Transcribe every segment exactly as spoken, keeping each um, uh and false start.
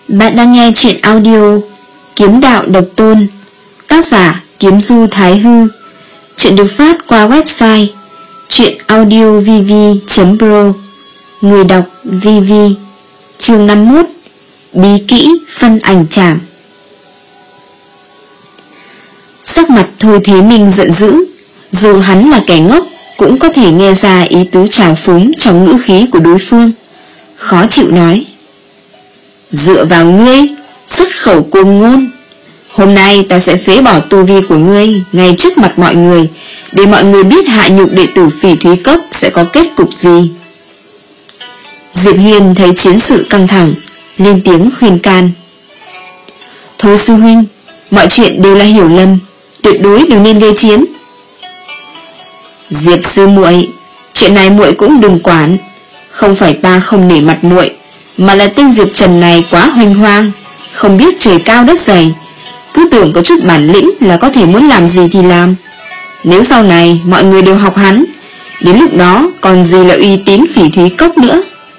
Bạn đang nghe truyện audio Kiếm Đạo Độc Tôn, tác giả Kiếm Du Thái Hư. Truyện được phát qua website truyệnaudiovv chấm pro. Người đọc vê vê. Chương năm mươi mốt. Bí kỹ phân ảnh trảm. Sắc mặt Thôi Thế Minh giận dữ. Dù hắn là kẻ ngốc cũng có thể nghe ra ý tứ trào phúng trong ngữ khí của đối phương. Khó chịu nói: dựa vào ngươi, xuất khẩu cuồng ngôn. Hôm nay ta sẽ phế bỏ tu vi của ngươi ngay trước mặt mọi người, để mọi người biết hạ nhục đệ tử Phỉ Thúy Cốc sẽ có kết cục gì. Diệp Huyền thấy chiến sự căng thẳng, lên tiếng khuyên can: thôi sư huynh, mọi chuyện đều là hiểu lầm, tuyệt đối đừng nên gây chiến. Diệp sư muội, chuyện này muội cũng đừng quản. Không phải ta không nể mặt muội, mà là tên Diệp Trần này quá hoành hoang, không biết trời cao đất dày, cứ tưởng có chút bản lĩnh là có thể muốn làm gì thì làm. Nếu sau này mọi người đều học hắn, đến lúc đó còn gì là uy tín Phỉ Thúy Cốc nữa.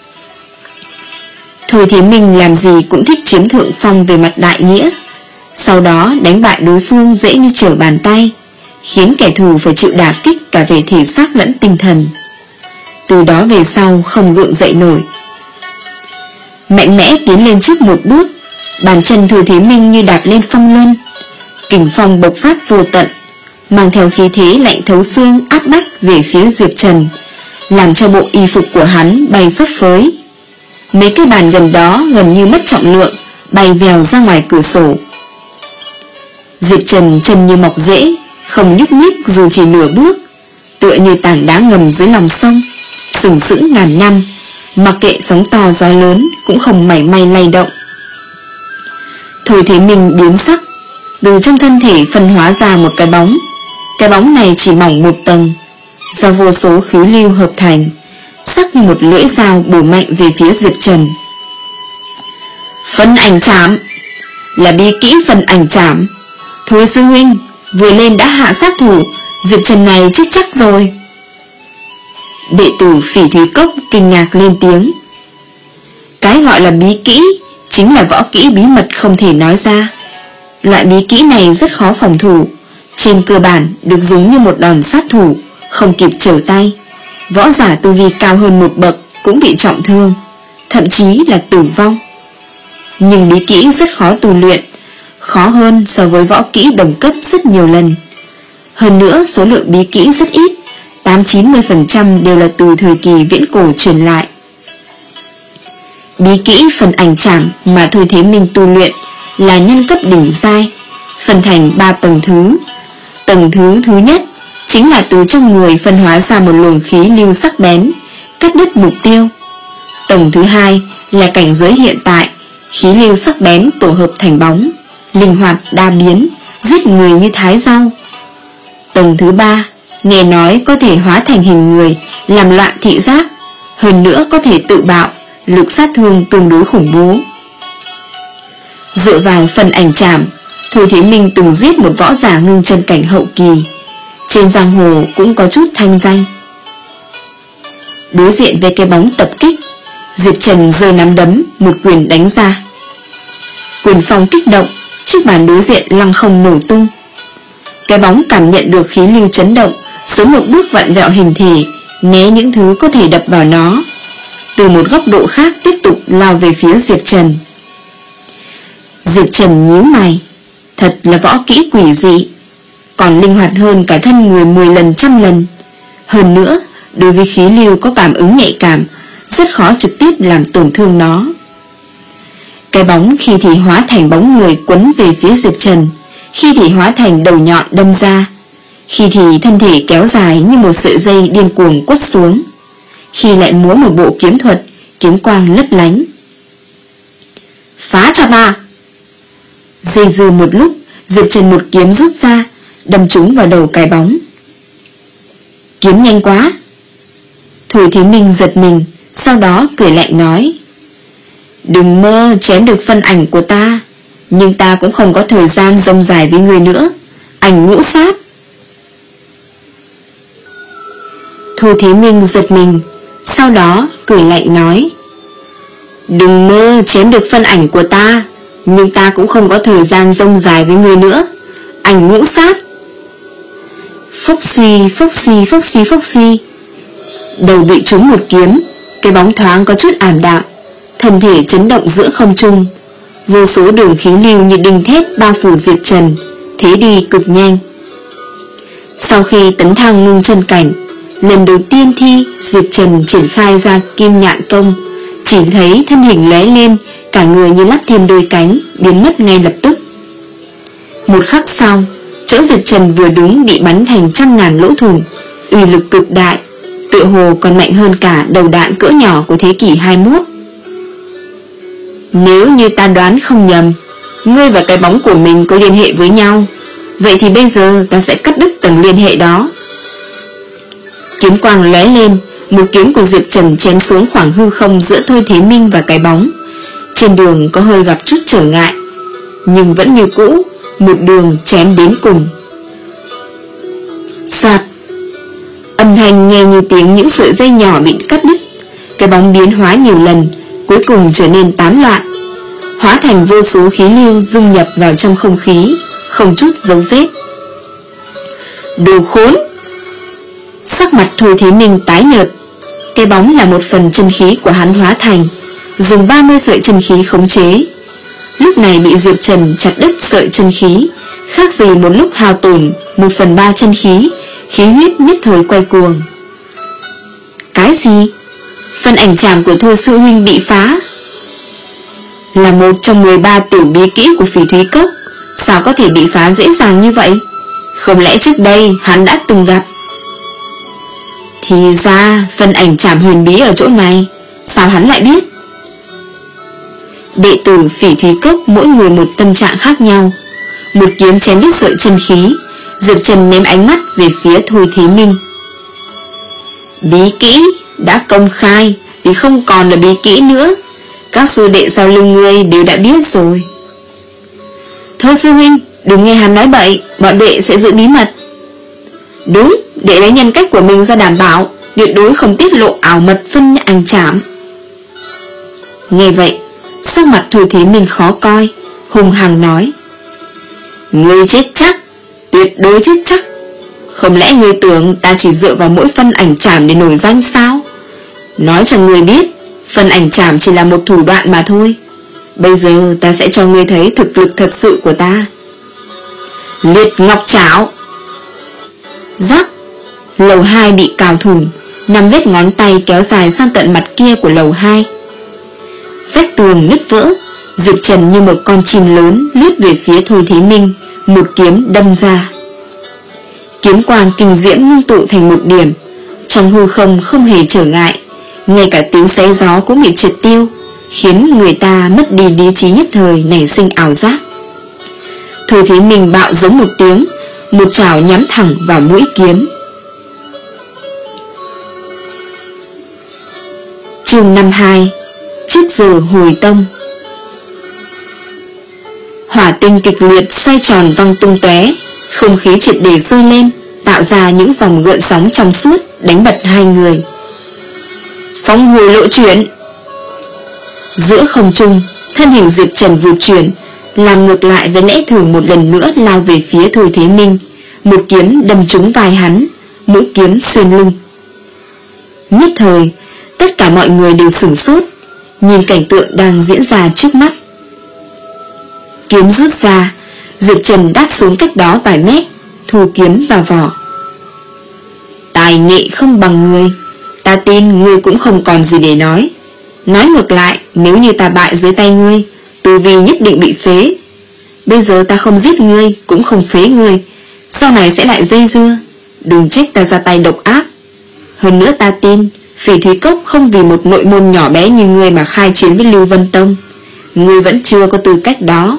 Thôi Thế Minh làm gì cũng thích chiếm thượng phong về mặt đại nghĩa, sau đó đánh bại đối phương dễ như trở bàn tay, khiến kẻ thù phải chịu đả kích cả về thể xác lẫn tinh thần. Từ đó về sau không gượng dậy nổi. Mạnh mẽ tiến lên trước một bước, bàn chân Thôi Thế Minh như đạp lên phong luân, kình phong bộc phát vô tận, mang theo khí thế lạnh thấu xương áp bách về phía Diệp Trần, làm cho bộ y phục của hắn bay phấp phới. Mấy cái bàn gần đó gần như mất trọng lượng, bay vèo ra ngoài cửa sổ. Diệp Trần chân như mọc rễ, không nhúc nhích dù chỉ nửa bước, tựa như tảng đá ngầm dưới lòng sông, sừng sững ngàn năm, mặc kệ sóng to gió lớn cũng không mảy may lay động. Thôi Thế Minh biến sắc, từ trong thân thể phân hóa ra một cái bóng. Cái bóng này chỉ mỏng một tầng, do vô số khí lưu hợp thành, sắc như một lưỡi dao bổ mạnh về phía Diệp Trần. Phân ảnh trảm là bí kỹ phân ảnh trảm. Thôi sư huynh, vừa lên đã hạ sát thủ, Diệp Trần này chết chắc rồi. Đệ tử Phỉ Thúy Cốc kinh ngạc lên tiếng. Cái gọi là bí kỹ chính là võ kỹ bí mật không thể nói ra. Loại bí kỹ này rất khó phòng thủ, trên cơ bản được dùng như một đòn sát thủ, không kịp trở tay. Võ giả tu vi cao hơn một bậc cũng bị trọng thương, thậm chí là tử vong. Nhưng bí kỹ rất khó tu luyện, khó hơn so với võ kỹ đồng cấp rất nhiều lần. Hơn nữa số lượng bí kỹ rất ít, tám đến chín mươi phần trăm đều là từ thời kỳ viễn cổ truyền lại. Bí kỹ phần ảnh trảm mà Thôi Thế Minh tu luyện là nhân cấp đỉnh giai, phân thành ba tầng thứ. Tầng thứ thứ nhất chính là từ trong người phân hóa ra một luồng khí lưu sắc bén, cắt đứt mục tiêu. Tầng thứ hai là cảnh giới hiện tại, khí lưu sắc bén tổ hợp thành bóng, linh hoạt đa biến, giết người như thái rau. Tầng thứ ba, nghe nói có thể hóa thành hình người, làm loạn thị giác, hơn nữa có thể tự bạo, lực sát thương tương đối khủng bố. Dựa vào phần ảnh trảm, Thôi Thế Minh từng giết một võ giả ngưng chân cảnh hậu kỳ, trên giang hồ cũng có chút thanh danh. Đối diện với cái bóng tập kích, Diệp Trần giơ nắm đấm một quyền đánh ra. Quyền phong kích động, chiếc bàn đối diện lăng không nổ tung. Cái bóng cảm nhận được khí lưu chấn động, sớm một bước vặn vẹo hình thể, né những thứ có thể đập vào nó, từ một góc độ khác tiếp tục lao về phía Diệp Trần. Diệp Trần nhíu mày, thật là võ kỹ quỷ dị, còn linh hoạt hơn cả thân người mười lần trăm lần. Hơn nữa, đối với khí lưu có cảm ứng nhạy cảm, rất khó trực tiếp làm tổn thương nó. Cái bóng khi thì hóa thành bóng người quấn về phía Diệp Trần, khi thì hóa thành đầu nhọn đâm ra, khi thì thân thể kéo dài như một sợi dây điên cuồng quất xuống, khi lại múa một bộ kiếm thuật, kiếm quang lấp lánh. Phá cho ta! Dây dưa một lúc, Diệp Trần một kiếm rút ra, đâm trúng vào đầu cái bóng. Kiếm nhanh quá! Thôi Thế Minh giật mình, sau đó cười lạnh nói: đừng mơ chém được phân ảnh của ta, nhưng ta cũng không có thời gian rông dài với người nữa. Ảnh ngũ sát! Thôi Thế Minh giật mình, sau đó cười lạnh nói: Đừng mơ chém được phân ảnh của ta, nhưng ta cũng không có thời gian dông dài với ngươi nữa. Ảnh ngũ sát. Phốc suy, phốc suy, phốc suy, phốc suy. Đầu bị trúng một kiếm, cái bóng thoáng có chút ảm đạm, thân thể chấn động giữa không trung. Vô số đường khí lưu như đinh thép bao phủ Diệp Trần, thế đi cực nhanh. Sau khi tấn thăng ngưng chân cảnh, lần đầu tiên thi Diệp Trần triển khai ra kim nhạn công, chỉ thấy thân hình lóe lên, cả người như lắp thêm đôi cánh, biến mất ngay lập tức. Một khắc sau, chỗ Diệp Trần vừa đúng bị bắn thành trăm ngàn lỗ thủng, uy lực cực đại, tựa hồ còn mạnh hơn cả đầu đạn cỡ nhỏ của thế kỷ hai mươi mốt. Nếu như ta đoán không nhầm, ngươi và cái bóng của mình có liên hệ với nhau, vậy thì bây giờ ta sẽ cắt đứt tầng liên hệ đó. Kiếm quang lóe lên, một kiếm của Diệp Trần chém xuống khoảng hư không giữa Thôi Thế Minh và cái bóng. Trên đường có hơi gặp chút trở ngại, nhưng vẫn như cũ, một đường chém đến cùng. Soạt. Âm thanh nghe như tiếng những sợi dây nhỏ bị cắt đứt. Cái bóng biến hóa nhiều lần, cuối cùng trở nên tán loạn, hóa thành vô số khí lưu dung nhập vào trong không khí, không chút dấu vết. Đồ khốn! Sắc mặt Thôi Thế Minh tái nhợt. Cái bóng là một phần chân khí của hắn hóa thành, dùng ba mươi sợi chân khí khống chế. Lúc này bị Diệp Trần chặt đứt sợi chân khí, khác gì một lúc hao tổn một phần ba chân khí, khí huyết nhất thời quay cuồng. Cái gì? Phần ảnh trảm của Thôi sư huynh bị phá? Là một trong mười ba tiểu bí kỹ của Phỉ Thúy Cốc, sao có thể bị phá dễ dàng như vậy? Không lẽ trước đây hắn đã từng gặp? Thì ra phần ảnh trảm huyền bí ở chỗ này, sao hắn lại biết? Đệ tử Phỉ Thúy Cốc mỗi người một tâm trạng khác nhau. Một kiếm chém đứt sợi chân khí, Diệp Trần ném ánh mắt về phía Thôi Thế Minh. Bí kỹ đã công khai thì không còn là bí kỹ nữa, các sư đệ sau lưng ngươi đều đã biết rồi. Thôi sư huynh, đừng nghe hắn nói bậy, bọn đệ sẽ giữ bí mật. Đúng, đệ lấy nhân cách của mình ra đảm bảo, tuyệt đối không tiết lộ ảo mật phân ảnh trảm. Nghe vậy, sắc mặt Thôi Thế Minh khó coi, hùng hằng nói: Ngươi chết chắc, tuyệt đối chết chắc. Không lẽ ngươi tưởng ta chỉ dựa vào mỗi phân ảnh trảm để nổi danh sao? Nói cho ngươi biết, phân ảnh trảm chỉ là một thủ đoạn mà thôi. Bây giờ ta sẽ cho ngươi thấy thực lực thật sự của ta. Liệt ngọc trảo. Rắc. Lầu hai bị cào thủng, năm vết ngón tay kéo dài sang tận mặt kia của lầu hai. Vách tường nứt vỡ, Diệp Trần như một con chim lớn lướt về phía Thôi Thế Minh, một kiếm đâm ra. Kiếm quang kinh diễm ngưng tụ thành một điểm, trong hư không không hề trở ngại, ngay cả tiếng xé gió cũng bị triệt tiêu, khiến người ta mất đi lý trí nhất thời, nảy sinh ảo giác. Thôi Thế Minh bạo giống một tiếng, một chảo nhắm thẳng vào mũi kiếm. Chương năm mươi hai. Trước giờ hồi tông. Hỏa tinh kịch liệt xoay tròn văng tung tóe, không khí triệt để sôi lên, tạo ra những vòng gợn sóng trong suốt, đánh bật hai người. Phong hồi lộ chuyển. Giữa không trung, thân hình Diệp Trần vụt chuyển, làm ngược lại với lẽ thường, một lần nữa lao về phía Thôi Thế Minh, một kiếm đâm trúng vai hắn, mũi kiếm xuyên lưng. Nhất thời, tất cả mọi người đều sửng sốt, nhìn cảnh tượng đang diễn ra trước mắt. Kiếm rút ra, Diệp Trần đáp xuống cách đó vài mét, thu kiếm vào vỏ. Tài nghệ không bằng người, ta tin ngươi cũng không còn gì để nói. Nói ngược lại, nếu như ta bại dưới tay ngươi, tu vi nhất định bị phế. Bây giờ ta không giết ngươi, cũng không phế ngươi, sau này sẽ lại dây dưa. Đừng trách ta ra tay độc ác. Hơn nữa ta tin Phỉ Thúy Cốc không vì một nội môn nhỏ bé như ngươi mà khai chiến với Lưu Vân Tông. Ngươi vẫn chưa có tư cách đó.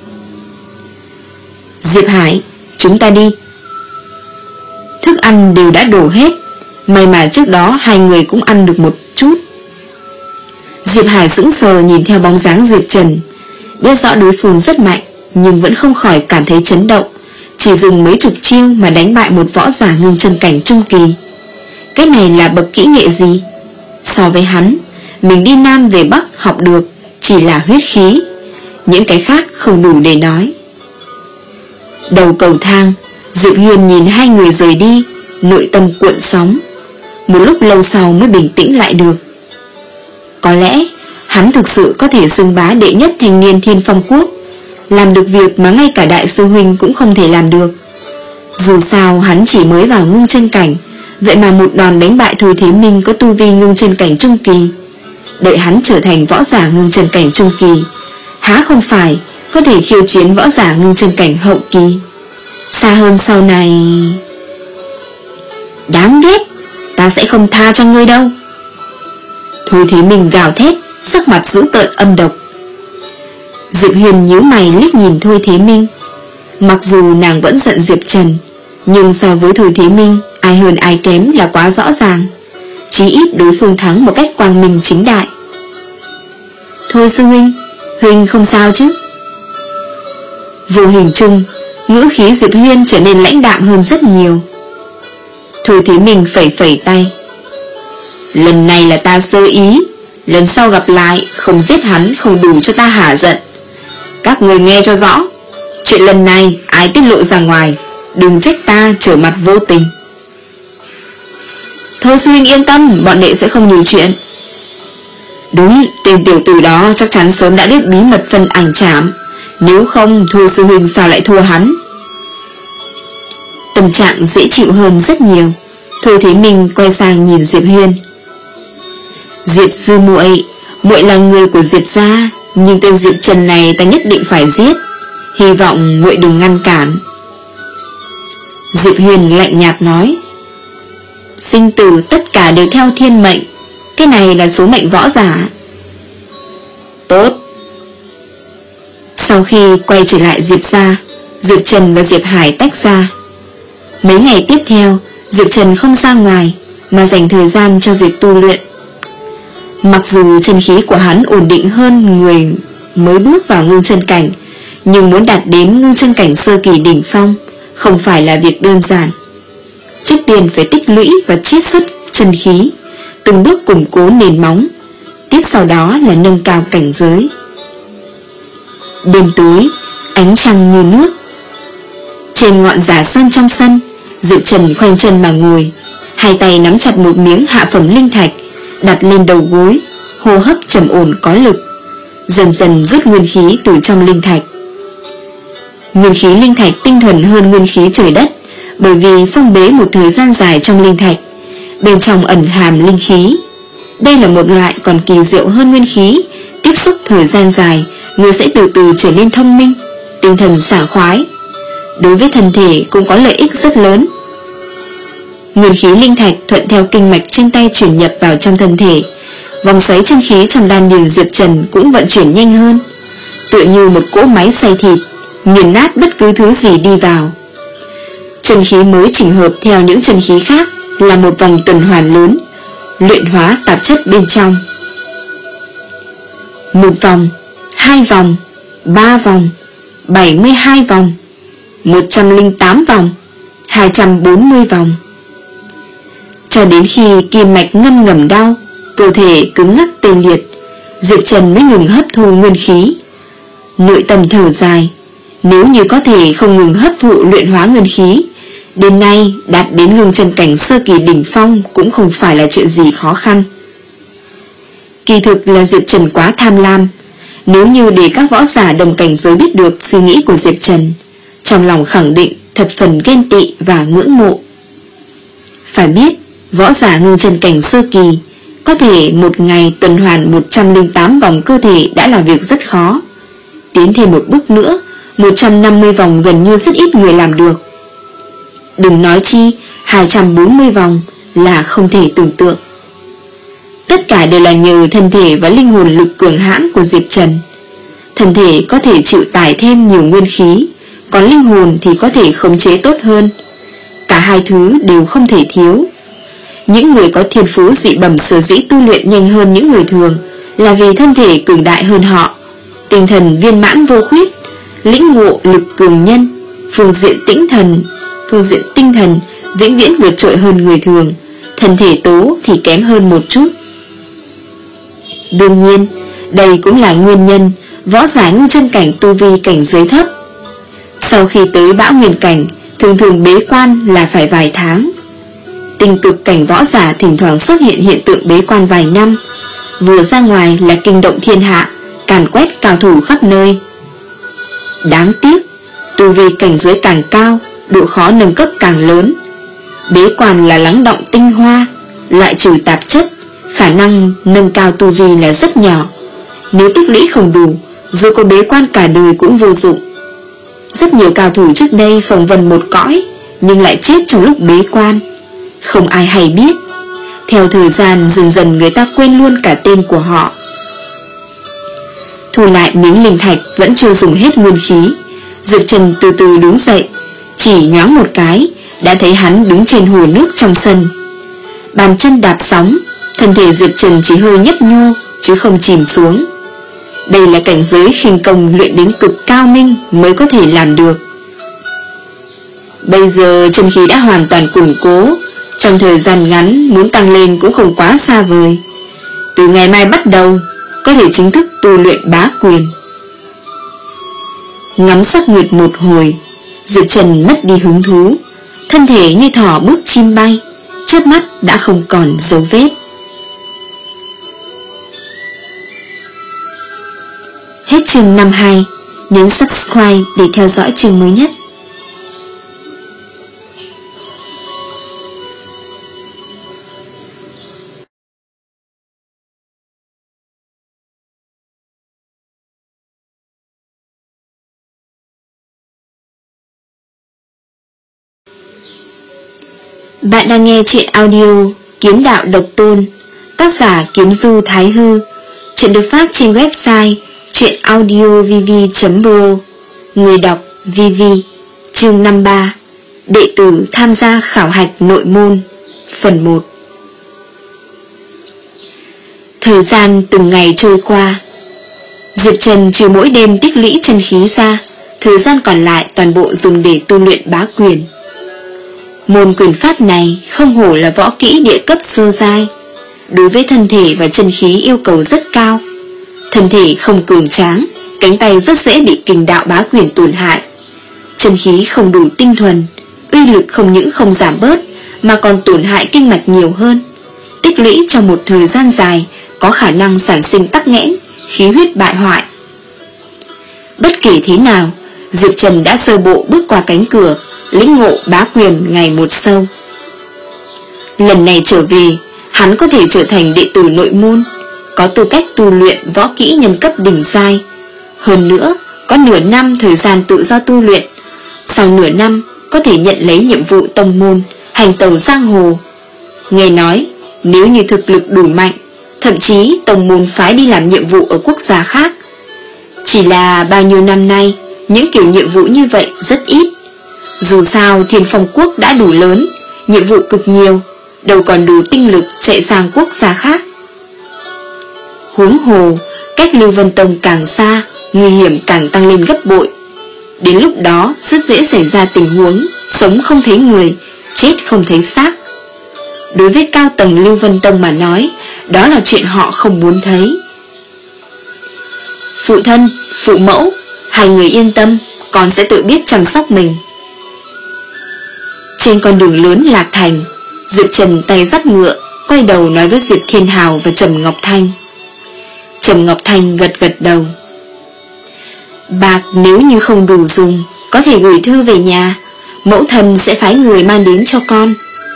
Diệp Hải, chúng ta đi. Thức ăn đều đã đổ hết, may mà trước đó hai người cũng ăn được một chút. Diệp Hải sững sờ nhìn theo bóng dáng Diệp Trần, biết rõ đối phương rất mạnh, nhưng vẫn không khỏi cảm thấy chấn động. Chỉ dùng mấy chục chiêu mà đánh bại một võ giả ngưng chân cảnh trung kỳ, cái này là bậc kỹ nghệ gì? So với hắn, mình đi Nam về Bắc học được chỉ là huyết khí, những cái khác không đủ để nói. Đầu cầu thang, Diệp Huyền nhìn hai người rời đi, nội tâm cuộn sóng. Một lúc lâu sau mới bình tĩnh lại được. Có lẽ hắn thực sự có thể xưng bá đệ nhất thanh niên Thiên Phong Quốc, làm được việc mà ngay cả đại sư huynh cũng không thể làm được. Dù sao hắn chỉ mới vào ngưng chân cảnh, vậy mà một đòn đánh bại Thôi Thế Minh có tu vi ngưng chân cảnh trung kỳ. Đợi hắn trở thành võ giả ngưng chân cảnh trung kỳ, há không phải có thể khiêu chiến võ giả ngưng chân cảnh hậu kỳ. Xa hơn sau này. Đáng ghét, ta sẽ không tha cho ngươi đâu. Thôi Thế Minh gào thét, sắc mặt dữ tợn âm độc. Diệp Huyền nhíu mày liếc nhìn Thôi Thế Minh. Mặc dù nàng vẫn giận Diệp Trần, nhưng so với Thôi Thế Minh, ai hơn ai kém là quá rõ ràng. Chí ít đối phương thắng một cách quang minh chính đại. Thôi sư huynh, huynh không sao chứ? Vô hình chung, ngữ khí Diệp Huyên trở nên lãnh đạm hơn rất nhiều. Thôi Thế Minh phẩy phẩy tay. Lần này là ta sơ ý, lần sau gặp lại không giết hắn không đủ cho ta hả giận. Các người nghe cho rõ, chuyện lần này ai tiết lộ ra ngoài, đừng trách ta trở mặt vô tình. Thôi sư huynh yên tâm, bọn đệ sẽ không nhiều chuyện. Đúng, tên tiểu tử đó chắc chắn sớm đã biết bí mật phân ảnh trảm, nếu không Thôi sư huynh sao lại thua hắn. Tâm trạng dễ chịu hơn rất nhiều. Thôi Thế Minh quay sang nhìn Diệp Huyên. Diệp sư muội, muội là người của Diệp gia, nhưng tên Diệp Trần này ta nhất định phải giết, hy vọng muội đừng ngăn cản. Diệp Huyền lạnh nhạt nói. Sinh tử tất cả đều theo thiên mệnh, cái này là số mệnh võ giả. Tốt. Sau khi quay trở lại Diệp gia, Diệp Trần và Diệp Hải tách ra. Mấy ngày tiếp theo, Diệp Trần không ra ngoài mà dành thời gian cho việc tu luyện. Mặc dù chân khí của hắn ổn định hơn người mới bước vào ngưng chân cảnh, nhưng muốn đạt đến ngưng chân cảnh sơ kỳ đỉnh phong không phải là việc đơn giản. Trước tiên phải tích lũy và chiết xuất chân khí, từng bước củng cố nền móng, tiếp sau đó là nâng cao cảnh giới. Đêm tối, ánh trăng như nước. Trên ngọn giả sơn trong sân, Diệp Trần khoanh chân mà ngồi, hai tay nắm chặt một miếng hạ phẩm linh thạch, đặt lên đầu gối, hô hấp trầm ổn có lực, dần dần rút nguyên khí từ trong linh thạch. Nguyên khí linh thạch tinh thuần hơn nguyên khí trời đất, bởi vì phong bế một thời gian dài trong linh thạch, bên trong ẩn hàm linh khí. Đây là một loại còn kỳ diệu hơn nguyên khí, tiếp xúc thời gian dài, người sẽ từ từ trở nên thông minh, tinh thần sảng khoái. Đối với thân thể cũng có lợi ích rất lớn. Nguyên khí linh thạch thuận theo kinh mạch trên tay chuyển nhập vào trong thân thể, vòng xoáy chân khí trong đan điền Diệp Trần cũng vận chuyển nhanh hơn, tựa như một cỗ máy xay thịt, nghiền nát bất cứ thứ gì đi vào. Chân khí mới chỉnh hợp theo những chân khí khác là một vòng tuần hoàn lớn, luyện hóa tạp chất bên trong. Một vòng, hai vòng, ba vòng, bảy mươi hai vòng, một trăm lẻ tám vòng, hai trăm bốn mươi vòng. Cho đến khi kim mạch ngâm ngầm đau, cơ thể cứng ngắc tê liệt, Diệp Trần mới ngừng hấp thu nguyên khí. Nội tâm thở dài, nếu như có thể không ngừng hấp thụ luyện hóa nguyên khí, đêm nay đạt đến ngưng chân cảnh sơ kỳ đỉnh phong cũng không phải là chuyện gì khó khăn. Kỳ thực là Diệp Trần quá tham lam. Nếu như để các võ giả đồng cảnh giới biết được suy nghĩ của Diệp Trần, trong lòng khẳng định thật phần ghen tị và ngưỡng mộ. Phải biết, võ giả ngưng chân cảnh sơ kỳ có thể một ngày tuần hoàn một trăm lẻ tám vòng cơ thể đã là việc rất khó. Tiến thêm một bước nữa, một trăm năm mươi vòng gần như rất ít người làm được. Đừng nói chi hai trăm bốn mươi vòng là không thể tưởng tượng. Tất cả đều là nhờ thân thể và linh hồn lực cường hãn của Diệp Trần. Thân thể có thể chịu tải thêm nhiều nguyên khí, còn linh hồn thì có thể khống chế tốt hơn. Cả hai thứ đều không thể thiếu. Những người có thiên phú dị bẩm sở dĩ tu luyện nhanh hơn những người thường là vì thân thể cường đại hơn họ, tinh thần viên mãn vô khuyết, lĩnh ngộ lực cường nhân, phương diện tĩnh thần, phương diện tinh thần vĩnh viễn vượt trội hơn người thường, thân thể tố thì kém hơn một chút. Đương nhiên, đây cũng là nguyên nhân võ giả ngư chân cảnh tu vi cảnh giới thấp. Sau khi tới bão nguyên cảnh, thường thường bế quan là phải vài tháng. Tinh cực cảnh võ giả thỉnh thoảng xuất hiện hiện tượng bế quan vài năm, vừa ra ngoài là kinh động thiên hạ, càn quét cao thủ khắp nơi. Đáng tiếc, tu vi cảnh giới càng cao, độ khó nâng cấp càng lớn. Bế quan là lắng động tinh hoa, loại trừ tạp chất, khả năng nâng cao tu vi là rất nhỏ. Nếu tích lũy không đủ, dù có bế quan cả đời cũng vô dụng. Rất nhiều cao thủ trước đây phồng vân một cõi, nhưng lại chết trong lúc bế quan, không ai hay biết. Theo thời gian dần dần người ta quên luôn cả tên của họ. Thu lại miếng linh thạch vẫn chưa dùng hết nguyên khí, Diệp Trần từ từ đứng dậy, chỉ nhoáng một cái đã thấy hắn đứng trên hồ nước trong sân. Bàn chân đạp sóng, thân thể Diệp Trần chỉ hơi nhấp nhô chứ không chìm xuống. Đây là cảnh giới khinh công luyện đến cực cao minh mới có thể làm được. Bây giờ chân khí đã hoàn toàn củng cố, trong thời gian ngắn muốn tăng lên cũng không quá xa vời. Từ ngày mai bắt đầu có thể chính thức tu luyện bá quyền. Ngắm sắc nguyệt một hồi, Diệp Trần mất đi hứng thú, thân thể như thỏ bước chim bay, chớp mắt đã không còn dấu vết. Hết chương năm mươi hai, nhấn subscribe để theo dõi chương mới nhất. Bạn đang nghe truyện audio Kiếm Đạo Độc Tôn, tác giả Kiếm Du Thái Hư. Truyện được phát trên website truyệnaudiovv chấm pro. Người đọc vê vê. Chương năm mươi ba, đệ tử tham gia khảo hạch nội môn, phần một. Thời gian từng ngày trôi qua, Diệp Trần trừ mỗi đêm tích lũy chân khí ra, thời gian còn lại toàn bộ dùng để tu luyện bá quyền. Môn quyền pháp này không hổ là võ kỹ địa cấp sơ giai, đối với thân thể và chân khí yêu cầu rất cao. Thân thể không cường tráng, cánh tay rất dễ bị kình đạo bá quyền tổn hại. Chân khí không đủ tinh thuần, uy lực không những không giảm bớt mà còn tổn hại kinh mạch nhiều hơn. Tích lũy trong một thời gian dài có khả năng sản sinh tắc nghẽn, khí huyết bại hoại. Bất kể thế nào, Diệp Trần đã sơ bộ bước qua cánh cửa, lĩnh ngộ bá quyền ngày một sâu. Lần này trở về, hắn có thể trở thành đệ tử nội môn, có tư cách tu luyện võ kỹ nhân cấp đỉnh giai. Hơn nữa, có nửa năm thời gian tự do tu luyện. Sau nửa năm, có thể nhận lấy nhiệm vụ tông môn, hành tẩu giang hồ. Nghe nói, nếu như thực lực đủ mạnh, thậm chí tông môn phái đi làm nhiệm vụ ở quốc gia khác. Chỉ là bao nhiêu năm nay, những kiểu nhiệm vụ như vậy rất ít. Dù sao Thiên Phong Quốc đã đủ lớn, nhiệm vụ cực nhiều, đâu còn đủ tinh lực chạy sang quốc gia khác. Huống hồ, cách Lưu Vân Tông càng xa, nguy hiểm càng tăng lên gấp bội. Đến lúc đó rất dễ xảy ra tình huống sống không thấy người, chết không thấy xác. Đối với cao tầng Lưu Vân Tông mà nói, đó là chuyện họ không muốn thấy. Phụ thân, phụ mẫu, hai người yên tâm, con sẽ tự biết chăm sóc mình. Trên con đường lớn Lạc Thành, Diệp Trần tay dắt ngựa, quay đầu nói với Diệp Thiên Hào và Trầm Ngọc Thanh. Trầm Ngọc Thanh gật gật đầu. Bạc nếu như không đủ dùng, có thể gửi thư về nhà, mẫu thân sẽ phái người mang đến cho con.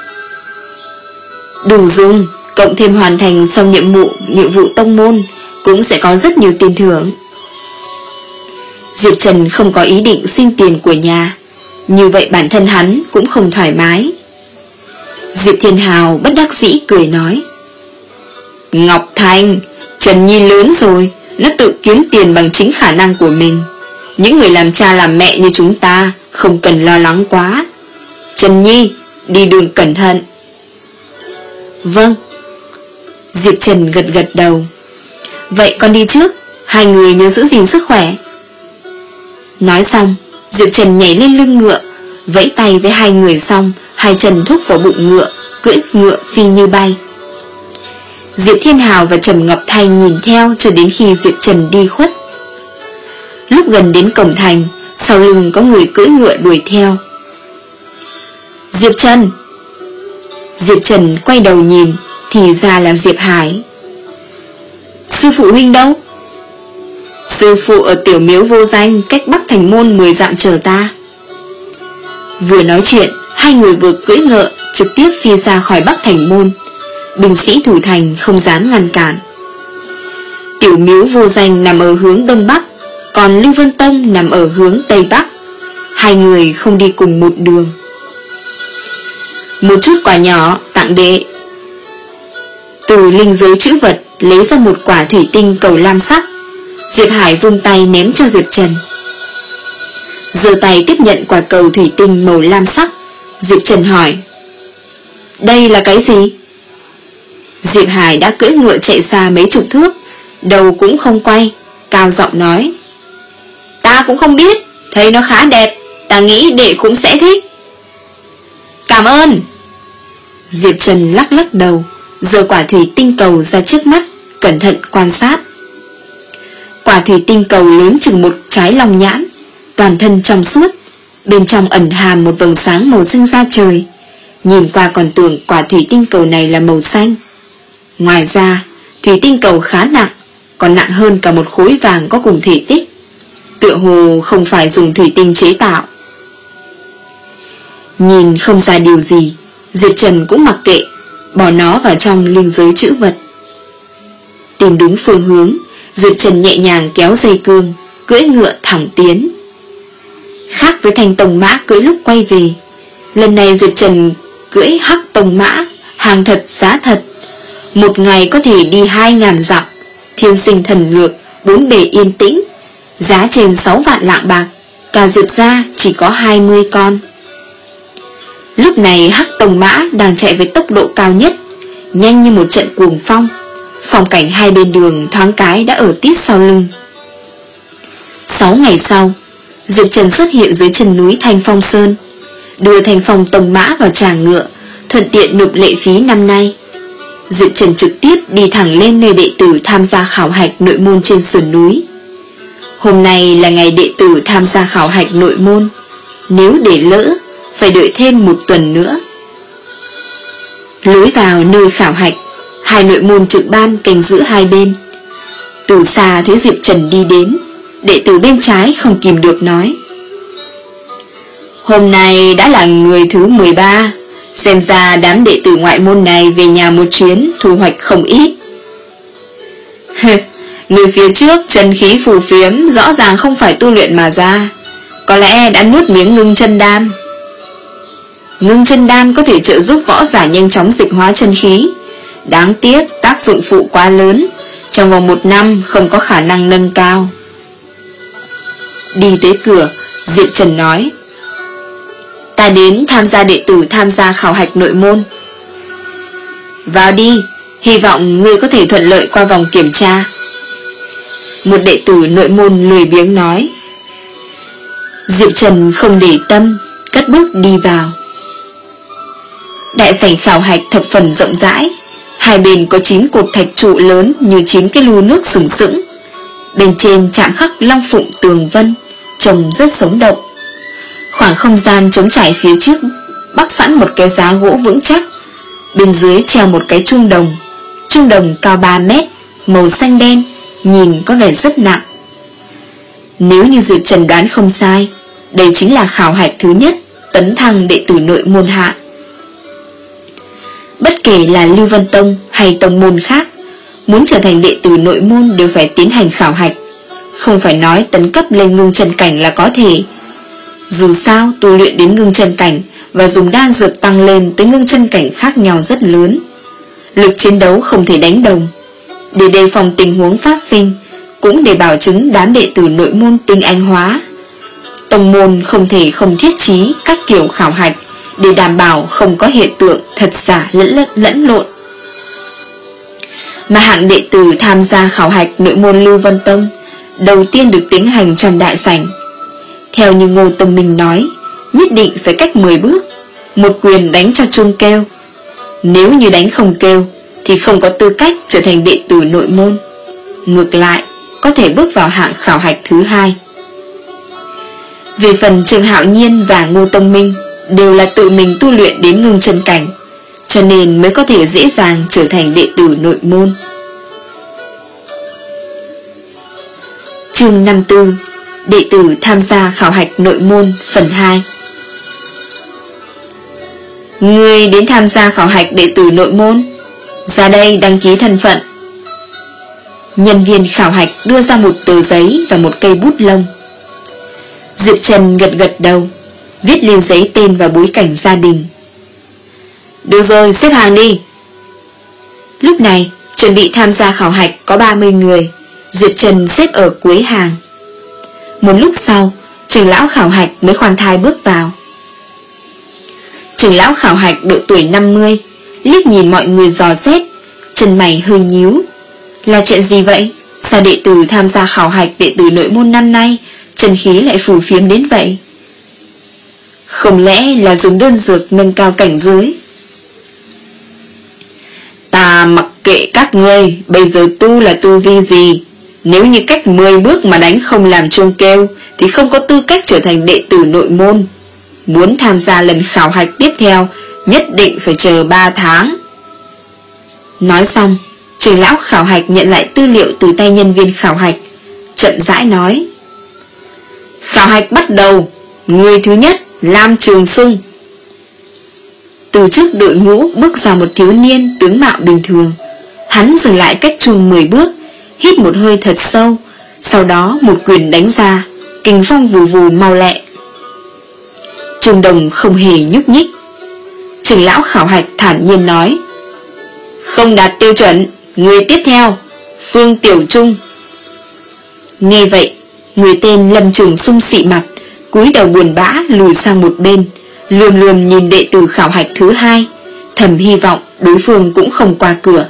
Đủ dùng, cộng thêm hoàn thành xong nhiệm vụ nhiệm vụ tông môn, cũng sẽ có rất nhiều tiền thưởng. Diệp Trần không có ý định xin tiền của nhà, như vậy bản thân hắn cũng không thoải mái. Diệp Thiên Hào bất đắc dĩ cười nói. Ngọc Thanh, Trần Nhi lớn rồi, nó tự kiếm tiền bằng chính khả năng của mình. Những người làm cha làm mẹ như chúng ta không cần lo lắng quá. Trần Nhi, đi đường cẩn thận. Vâng. Diệp Trần gật gật đầu. Vậy con đi trước, hai người nhớ giữ gìn sức khỏe. Nói xong, Diệp Trần nhảy lên lưng ngựa, vẫy tay với hai người xong, hai chân thúc vào bụng ngựa, cưỡi ngựa phi như bay. Diệp Thiên Hào và Trầm Ngọc Thanh nhìn theo cho đến khi Diệp Trần đi khuất. Lúc gần đến cổng thành, sau lưng có người cưỡi ngựa đuổi theo. Diệp Trần! Diệp Trần quay đầu nhìn, thì ra là Diệp Hải. Sư phụ huynh đâu? Sư phụ ở tiểu miếu vô danh, cách Bắc Thành Môn mười dặm chờ ta. Vừa nói chuyện, hai người vừa cưỡi ngựa trực tiếp phi ra khỏi Bắc Thành Môn. Binh sĩ thủ thành không dám ngăn cản. Tiểu miếu vô danh nằm ở hướng đông bắc, còn Lưu Vân Tông nằm ở hướng tây bắc. Hai người không đi cùng một đường. Một chút quả nhỏ tặng đệ. Từ linh giới chữ vật lấy ra một quả thủy tinh cầu lam sắc. Diệp Hải vung tay ném cho Diệp Trần. Giơ tay tiếp nhận quả cầu thủy tinh màu lam sắc. Diệp Trần hỏi: đây là cái gì? Diệp Hải đã cưỡi ngựa chạy xa mấy chục thước, đầu cũng không quay, cao giọng nói: ta cũng không biết, thấy nó khá đẹp, ta nghĩ đệ cũng sẽ thích. Cảm ơn. Diệp Trần lắc lắc đầu, giơ quả thủy tinh cầu ra trước mắt, cẩn thận quan sát. Quả thủy tinh cầu lớn chừng một trái long nhãn, toàn thân trong suốt, bên trong ẩn hàm một vầng sáng màu xanh da trời. Nhìn qua còn tưởng quả thủy tinh cầu này là màu xanh. Ngoài ra, thủy tinh cầu khá nặng, còn nặng hơn cả một khối vàng có cùng thể tích. Tựa hồ không phải dùng thủy tinh chế tạo. Nhìn không ra điều gì, Diệp Trần cũng mặc kệ, bỏ nó vào trong linh giới trữ vật. Tìm đúng phương hướng, Diệp Trần nhẹ nhàng kéo dây cương, cưỡi ngựa thẳng tiến. Khác với Thanh Tông Mã cưỡi lúc quay về, lần này Diệp Trần cưỡi Hắc Tông Mã, hàng thật giá thật. Một ngày có thể đi hai ngàn dặm, thiên sinh thần lược, bốn bề yên tĩnh, giá trên sáu vạn lạng bạc, cả Diệp gia chỉ có hai mươi con. Lúc này Hắc Tông Mã đang chạy với tốc độ cao nhất, nhanh như một trận cuồng phong. Phong cảnh hai bên đường thoáng cái đã ở tít sau lưng. Sáu ngày sau, Diệp Trần xuất hiện dưới chân núi Thanh Phong Sơn, đưa Thanh Phong Tông Mã vào tràng ngựa, thuận tiện nộp lệ phí năm nay. Diệp Trần trực tiếp đi thẳng lên nơi đệ tử tham gia khảo hạch nội môn trên sườn núi. Hôm nay là ngày đệ tử tham gia khảo hạch nội môn, nếu để lỡ phải đợi thêm một tuần nữa. Lối vào nơi khảo hạch, hai nội môn trực ban canh giữ hai bên. Từ xa thấy Diệp Trần đi đến, đệ tử bên trái không kìm được nói: hôm nay đã là người thứ mười ba, xem ra đám đệ tử ngoại môn này về nhà một chuyến thu hoạch không ít. Người phía trước chân khí phù phiếm, rõ ràng không phải tu luyện mà ra, có lẽ đã nuốt miếng ngưng chân đan. Ngưng chân đan có thể trợ giúp võ giả nhanh chóng dịch hóa chân khí, đáng tiếc tác dụng phụ quá lớn, trong vòng một năm không có khả năng nâng cao. Đi tới cửa, Diệp Trần nói: ta đến tham gia đệ tử tham gia khảo hạch nội môn. Vào đi, hy vọng ngươi có thể thuận lợi qua vòng kiểm tra. Một đệ tử nội môn lười biếng nói. Diệp Trần không để tâm, cất bước đi vào. Đại sảnh khảo hạch thập phần rộng rãi, hai bên có chín cột thạch trụ lớn như chín cái lu nước sừng sững. Bên trên chạm khắc long phụng tường vân, trông rất sống động. Khoảng không gian trống trải phía trước bắc sẵn một cái giá gỗ vững chắc, bên dưới treo một cái chuông đồng. Chuông đồng cao ba mét, màu xanh đen, nhìn có vẻ rất nặng. Nếu như Diệp Trần đoán không sai, đây chính là khảo hạch thứ nhất tấn thăng đệ tử nội môn hạ. Bất kể là Lưu Vân Tông hay tông môn khác, muốn trở thành đệ tử nội môn đều phải tiến hành khảo hạch, không phải nói tấn cấp lên ngưng chân cảnh là có thể. Dù sao tu luyện đến ngưng chân cảnh và dùng đan dược tăng lên tới ngưng chân cảnh khác nhau rất lớn, lực chiến đấu không thể đánh đồng. Để đề phòng tình huống phát sinh, cũng để bảo chứng đám đệ tử nội môn tinh anh hóa, tông môn không thể không thiết trí các kiểu khảo hạch để đảm bảo không có hiện tượng thật giả lẫn, lẫn lộn. Mà hạng đệ tử tham gia khảo hạch nội môn Lưu Vân Tông đầu tiên được tiến hành trong đại sảnh. Theo như Ngô Tông Minh nói, nhất định phải cách mười bước, một quyền đánh cho chuông kêu. Nếu như đánh không kêu, thì không có tư cách trở thành đệ tử nội môn, ngược lại có thể bước vào hạng khảo hạch thứ hai. Về phần Trường Hạo Nhiên và Ngô Tông Minh đều là tự mình tu luyện đến ngưng chân cảnh, cho nên mới có thể dễ dàng trở thành đệ tử nội môn. Chương năm mươi tư. Đệ tử tham gia khảo hạch nội môn phần hai. Người đến tham gia khảo hạch đệ tử nội môn, ra đây đăng ký thân phận. Nhân viên khảo hạch đưa ra một tờ giấy và một cây bút lông. Diệp Trần gật gật đầu, viết lên giấy tên và bối cảnh gia đình. Được rồi, xếp hàng đi. Lúc này chuẩn bị tham gia khảo hạch có ba mươi người. Diệp Trần xếp ở cuối hàng. Một lúc sau, trưởng lão khảo hạch mới khoan thai bước vào. Trưởng lão khảo hạch độ tuổi năm mươi, liếc nhìn mọi người dò xét, chân mày hơi nhíu. Là chuyện gì vậy? Sao đệ tử tham gia khảo hạch đệ tử nội môn năm nay chân khí lại phù phiếm đến vậy? Không lẽ là dùng đơn dược nâng cao cảnh giới? Ta mặc kệ các ngươi, bây giờ tu là tu vi gì? Nếu như cách mười bước mà đánh không làm chuông kêu thì không có tư cách trở thành đệ tử nội môn. Muốn tham gia lần khảo hạch tiếp theo nhất định phải chờ ba tháng. Nói xong, trưởng lão khảo hạch nhận lại tư liệu từ tay nhân viên khảo hạch, chậm rãi nói: Khảo hạch bắt đầu. Người thứ nhất, Lam Trường Sung. Từ trước đội ngũ bước ra một thiếu niên tướng mạo bình thường. Hắn dừng lại cách chuông mười bước, hít một hơi thật sâu, sau đó một quyền đánh ra, kình phong vù vù mau lẹ. Chuông đồng không hề nhúc nhích. Trưởng lão khảo hạch thản nhiên nói: Không đạt tiêu chuẩn, người tiếp theo, Phương Tiểu Trung. Nghe vậy, người tên Lâm Trường Sung xị mặt, cúi đầu buồn bã lùi sang một bên, lườm lườm nhìn đệ tử khảo hạch thứ hai, thầm hy vọng đối phương cũng không qua cửa.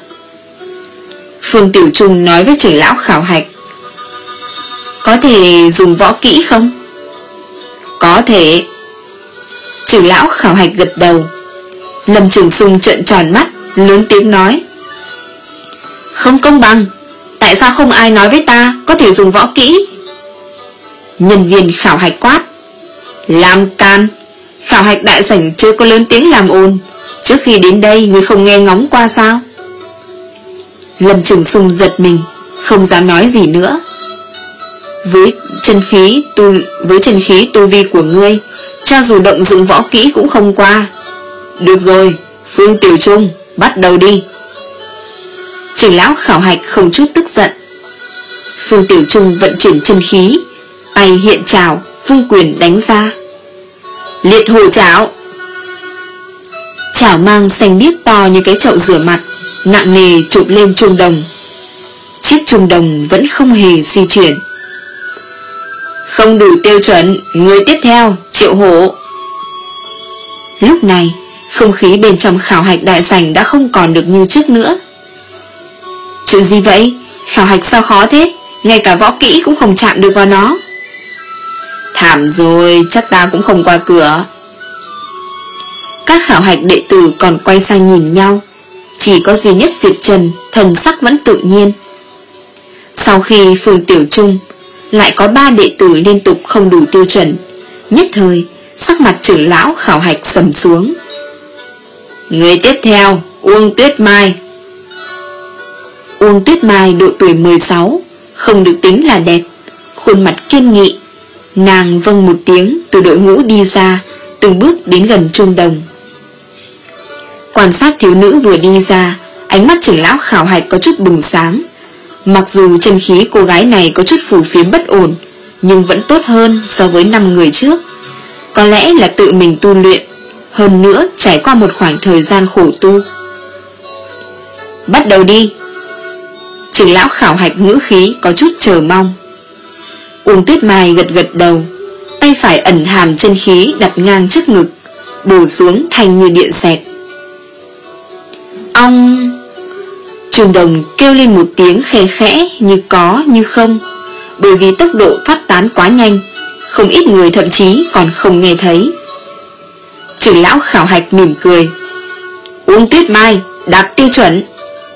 Phương Tiểu Trung nói với trưởng lão khảo hạch: Có thể dùng võ kỹ không? Có thể. Trưởng lão khảo hạch gật đầu. Lâm Trường Sung trợn tròn mắt, lớn tiếng nói: Không công bằng. Tại sao không ai nói với ta có thể dùng võ kỹ? Nhân viên khảo hạch quát: Làm can. Khảo hạch đại sảnh chưa có lớn tiếng làm ồn. Trước khi đến đây người không nghe ngóng qua sao? Lâm Trường Sung giật mình, không dám nói gì nữa. Với chân khí tu với chân khí tu vi của ngươi, cho dù động dụng võ kỹ cũng không qua. Được rồi, Phương Tiểu Trung, bắt đầu đi. Trưởng lão khảo hạch không chút tức giận. Phương Tiểu Trung vận chuyển chân khí, tay hiện trảo, vung quyền đánh ra. Liệt hổ trảo. Chảo mang xanh biếc to như cái chậu rửa mặt, nặng nề chụp lên chuông đồng. Chiếc chuông đồng vẫn không hề di chuyển. Không đủ tiêu chuẩn, người tiếp theo, Triệu Hổ. Lúc này, không khí bên trong khảo hạch đại sảnh đã không còn được như trước nữa. Chuyện gì vậy? Khảo hạch sao khó thế? Ngay cả võ kỹ cũng không chạm được vào nó. Thảm rồi, chắc ta cũng không qua cửa. Các khảo hạch đệ tử còn quay sang nhìn nhau. Chỉ có duy nhất Diệp Trần, thần sắc vẫn tự nhiên. Sau khi Phương Tiểu Trung, lại có ba đệ tử liên tục không đủ tiêu chuẩn. Nhất thời, sắc mặt trưởng lão khảo hạch sầm xuống. Người tiếp theo, Uông Tuyết Mai. Uông Tuyết Mai độ tuổi mười sáu, không được tính là đẹp, khuôn mặt kiên nghị. Nàng vâng một tiếng từ đội ngũ đi ra, từng bước đến gần chuông đồng. Quan sát thiếu nữ vừa đi ra, ánh mắt trưởng lão khảo hạch có chút bừng sáng. Mặc dù chân khí cô gái này có chút phù phiếm bất ổn, nhưng vẫn tốt hơn so với năm người trước. Có lẽ là tự mình tu luyện, hơn nữa trải qua một khoảng thời gian khổ tu. Bắt đầu đi. Trưởng lão khảo hạch ngữ khí có chút chờ mong. Uông Tuyết Mai gật gật đầu, tay phải ẩn hàm chân khí đặt ngang trước ngực, bổ xuống thành như điện xẹt. Ong! Chuông đồng kêu lên một tiếng khe khẽ như có như không, bởi vì tốc độ phát tán quá nhanh, không ít người thậm chí còn không nghe thấy. Trưởng lão khảo hạch mỉm cười. Uông Tuyết Mai, đạt tiêu chuẩn.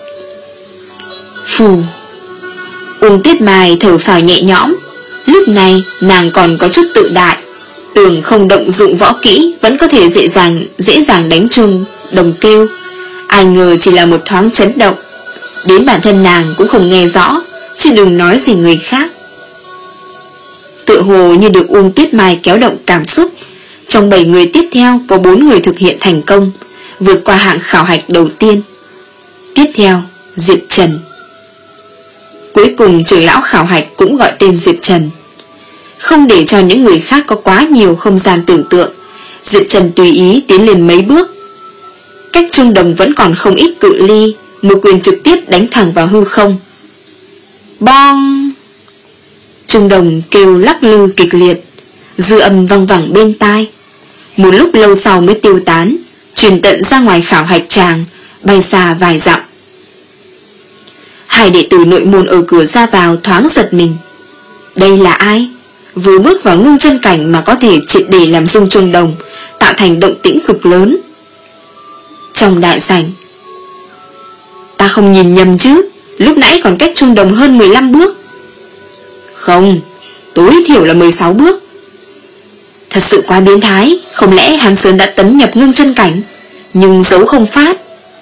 Phù. Uông Tuyết Mai thở phào nhẹ nhõm. Lúc này nàng còn có chút tự đại, tưởng không động dụng võ kỹ vẫn có thể dễ dàng dễ dàng đánh chuông đồng kêu. Ai ngờ chỉ là một thoáng chấn động, đến bản thân nàng cũng không nghe rõ, chứ đừng nói gì người khác. Tựa hồ như được Uông Tuyết Mai kéo động cảm xúc, trong bảy người tiếp theo có bốn người thực hiện thành công, vượt qua hạng khảo hạch đầu tiên. Tiếp theo, Diệp Trần. Cuối cùng trưởng lão khảo hạch cũng gọi tên Diệp Trần. Không để cho những người khác có quá nhiều không gian tưởng tượng, Diệp Trần tùy ý tiến lên mấy bước. Cách chuông đồng vẫn còn không ít cự ly, một quyền trực tiếp đánh thẳng vào hư không. Bong! Chuông đồng kêu lắc lư kịch liệt, dư âm văng vẳng bên tai. Một lúc lâu sau mới tiêu tán, truyền tận ra ngoài khảo hạch tràng, bay xa vài dặm. Hai đệ tử nội môn ở cửa ra vào thoáng giật mình. Đây là ai? Vừa bước vào ngưng chân cảnh mà có thể triệt để làm rung chuông đồng, tạo thành động tĩnh cực lớn. Trong đại sảnh, ta không nhìn nhầm chứ? Lúc nãy còn cách chuông đồng hơn mười lăm bước. Không, tối thiểu là mười sáu bước. Thật sự quá biến thái. Không lẽ Hàn Sơn đã tấn nhập ngưng chân cảnh, nhưng giấu không phát?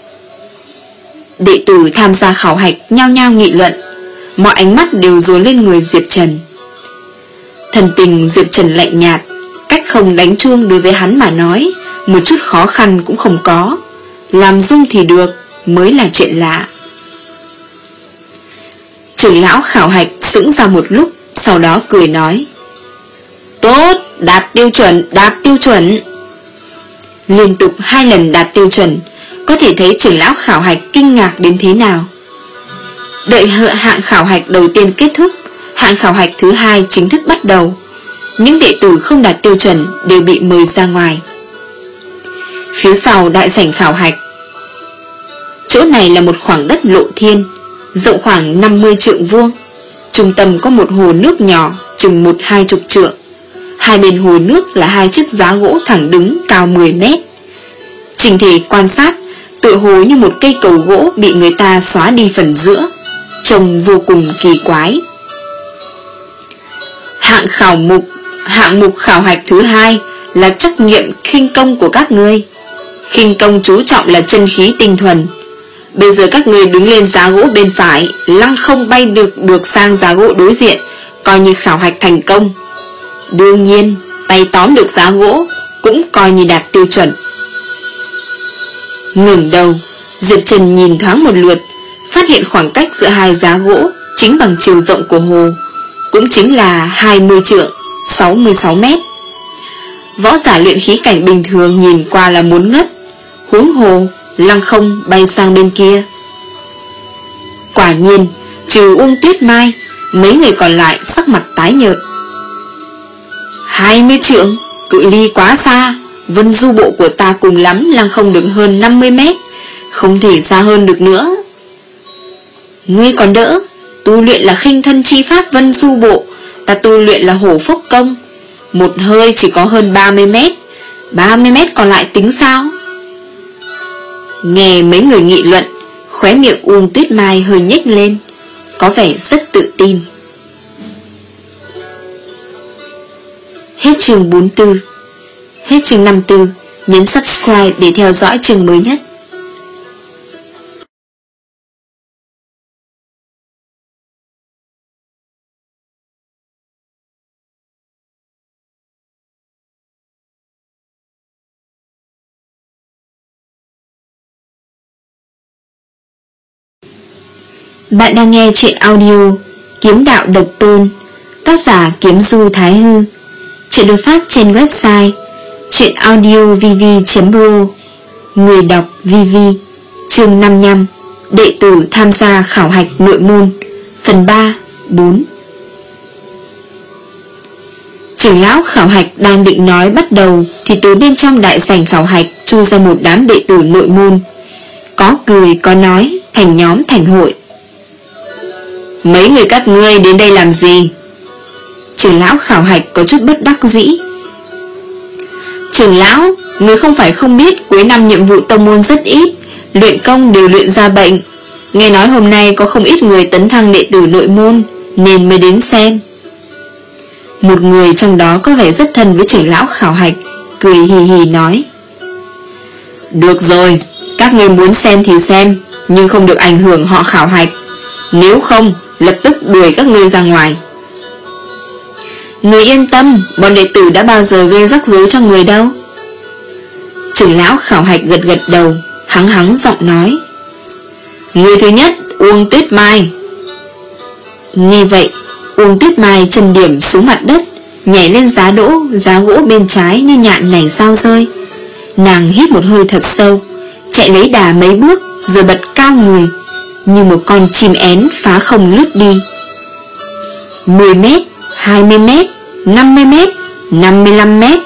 Đệ tử tham gia khảo hạch nhao nhao nghị luận, mọi ánh mắt đều dồn lên người Diệp Trần. Thần tình Diệp Trần lạnh nhạt, cách không đánh chuông đối với hắn mà nói một chút khó khăn cũng không có, làm rung thì được mới là chuyện lạ. Trưởng lão khảo hạch sững ra một lúc, sau đó cười nói: Tốt, đạt tiêu chuẩn, đạt tiêu chuẩn. Liên tục hai lần đạt tiêu chuẩn, có thể thấy trưởng lão khảo hạch kinh ngạc đến thế nào. Đợi hạng khảo hạch đầu tiên kết thúc, hạng khảo hạch thứ hai chính thức bắt đầu. Những đệ tử không đạt tiêu chuẩn đều bị mời ra ngoài. Phía sau đại sảnh khảo hạch, chỗ này là một khoảng đất lộ thiên, rộng khoảng năm mươi trượng vuông. Trung tâm có một hồ nước nhỏ, chừng một hai chục trượng. Hai bên hồ nước là hai chiếc giá gỗ thẳng đứng cao mười mét. Trình thể quan sát, tựa hồ như một cây cầu gỗ bị người ta xóa đi phần giữa, trông vô cùng kỳ quái. Hạng khảo mục Hạng mục khảo hạch thứ hai là trắc nghiệm khinh công của các ngươi. Khinh công chú trọng là chân khí tinh thuần. Bây giờ các ngươi đứng lên giá gỗ bên phải, lăng không bay được được sang giá gỗ đối diện, coi như khảo hạch thành công. Đương nhiên, tay tóm được giá gỗ cũng coi như đạt tiêu chuẩn. Ngẩng đầu, Diệp Trần nhìn thoáng một lượt, phát hiện khoảng cách giữa hai giá gỗ chính bằng chiều rộng của hồ, cũng chính là hai mươi trượng, sáu mươi sáu mét. Võ giả luyện khí cảnh bình thường nhìn qua là muốn ngất, huống hồ lăng không bay sang bên kia. Quả nhiên, trừ Uông Tuyết Mai, mấy người còn lại sắc mặt tái nhợt. Hai mươi trượng, cự ly quá xa. Vân du bộ của ta cùng lắm lăng không được hơn năm mươi mét, không thể xa hơn được nữa. Ngươi còn đỡ, tu luyện là khinh thân chi pháp vân du bộ, ta tu luyện là hổ phốc công, một hơi chỉ có hơn ba mươi mét, ba mươi mét còn lại tính sao? Nghe mấy người nghị luận, khóe miệng Uông Tuyết Mai hơi nhếch lên, có vẻ rất tự tin. Hết chương bốn mươi tư. Hết chương năm mươi tư. Nhấn subscribe để theo dõi chương mới nhất. Bạn đang nghe truyện audio Kiếm Đạo Độc Tôn, tác giả Kiếm Du Thái Hư. Truyện được phát trên website truyệnaudiovv chấm pro. Người đọc vv. Chương năm mươi lăm. Đệ tử tham gia khảo hạch nội môn. Phần ba, bốn. Trưởng lão khảo hạch đang định nói bắt đầu, thì từ bên trong đại sảnh khảo hạch chui ra một đám đệ tử nội môn. Có cười có nói, thành nhóm thành hội. Mấy người các ngươi đến đây làm gì? Trưởng lão khảo hạch có chút bất đắc dĩ. Trưởng lão, người không phải không biết cuối năm nhiệm vụ tông môn rất ít, luyện công đều luyện ra bệnh. Nghe nói hôm nay có không ít người tấn thăng đệ tử nội môn, nên mới đến xem. Một người trong đó có vẻ rất thân với trưởng lão Khảo Hạch, cười hì hì nói: Được rồi, các ngươi muốn xem thì xem, nhưng không được ảnh hưởng họ Khảo Hạch, nếu không lập tức đuổi các ngươi ra ngoài. Người yên tâm, bọn đệ tử đã bao giờ gây rắc rối cho người đâu. Trưởng lão Khảo Hạch gật gật đầu, hắng hắng giọng nói: Người thứ nhất, Uông Tuyết Mai. Nghe vậy, Uông Tuyết Mai chân điểm xuống mặt đất, nhảy lên giá đỗ, giá gỗ bên trái như nhạn nảy sao rơi. Nàng hít một hơi thật sâu, chạy lấy đà mấy bước rồi bật cao người, như một con chim én phá không lướt đi. Mười mét, hai mươi mét, năm mươi mét, năm mươi lăm mét.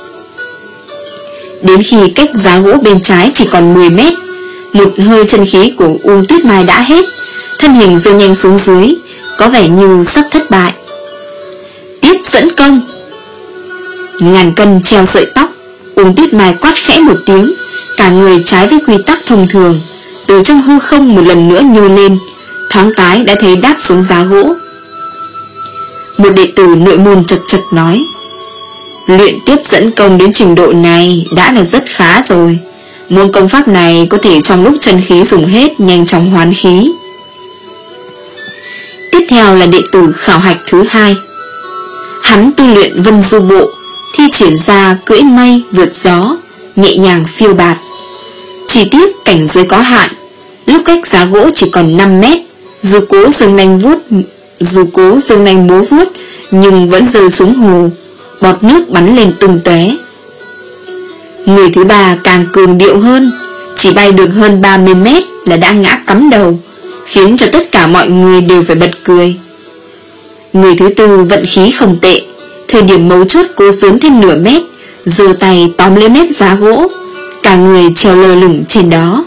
Đến khi cách giá gỗ bên trái chỉ còn mười mét, một hơi chân khí của Uông Tuyết Mai đã hết, thân hình rơi nhanh xuống dưới, có vẻ như sắp thất bại. Tiếp dẫn công. Ngàn cân treo sợi tóc, Uông Tuyết Mai quát khẽ một tiếng, cả người trái với quy tắc thông thường, từ trong hư không một lần nữa nhô lên, thoáng cái đã thấy đáp xuống giá gỗ. Một đệ tử nội môn chật chật nói: Luyện tiếp dẫn công đến trình độ này đã là rất khá rồi. Môn công pháp này có thể trong lúc chân khí dùng hết nhanh chóng hoán khí. Tiếp theo là đệ tử Khảo Hạch thứ hai. Hắn tu luyện vân du bộ, thi triển ra cưỡi mây vượt gió, nhẹ nhàng phiêu bạt. Chỉ tiếc cảnh giới có hạn, lúc cách giá gỗ chỉ còn năm mét, dù cố dương nanh vuốt, dù cố dương nanh múa vuốt, nhưng vẫn rơi xuống hồ, bọt nước bắn lên tung tóe. Người thứ ba càng cường điệu hơn, chỉ bay được hơn ba mươi mét là đã ngã cắm đầu, khiến cho tất cả mọi người đều phải bật cười. Người thứ tư vận khí không tệ, thời điểm mấu chốt cố sớm thêm nửa mét, giơ tay tóm lấy mép giá gỗ, cả người treo lơ lửng trên đó.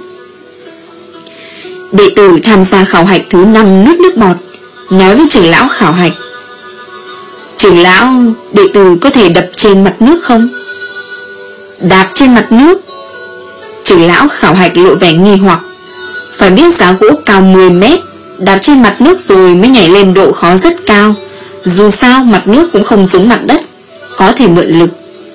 Đệ tử tham gia khảo hạch thứ năm nuốt nước bọt, nói với trưởng lão Khảo Hạch: Trưởng lão, đệ tử có thể đập trên mặt nước không? Đạp trên mặt nước? Trưởng lão Khảo Hạch lộ vẻ nghi hoặc. Phải biết giá gỗ cao mười mét, đạp trên mặt nước rồi mới nhảy lên độ khó rất cao. Dù sao mặt nước cũng không giống mặt đất, có thể mượn lực.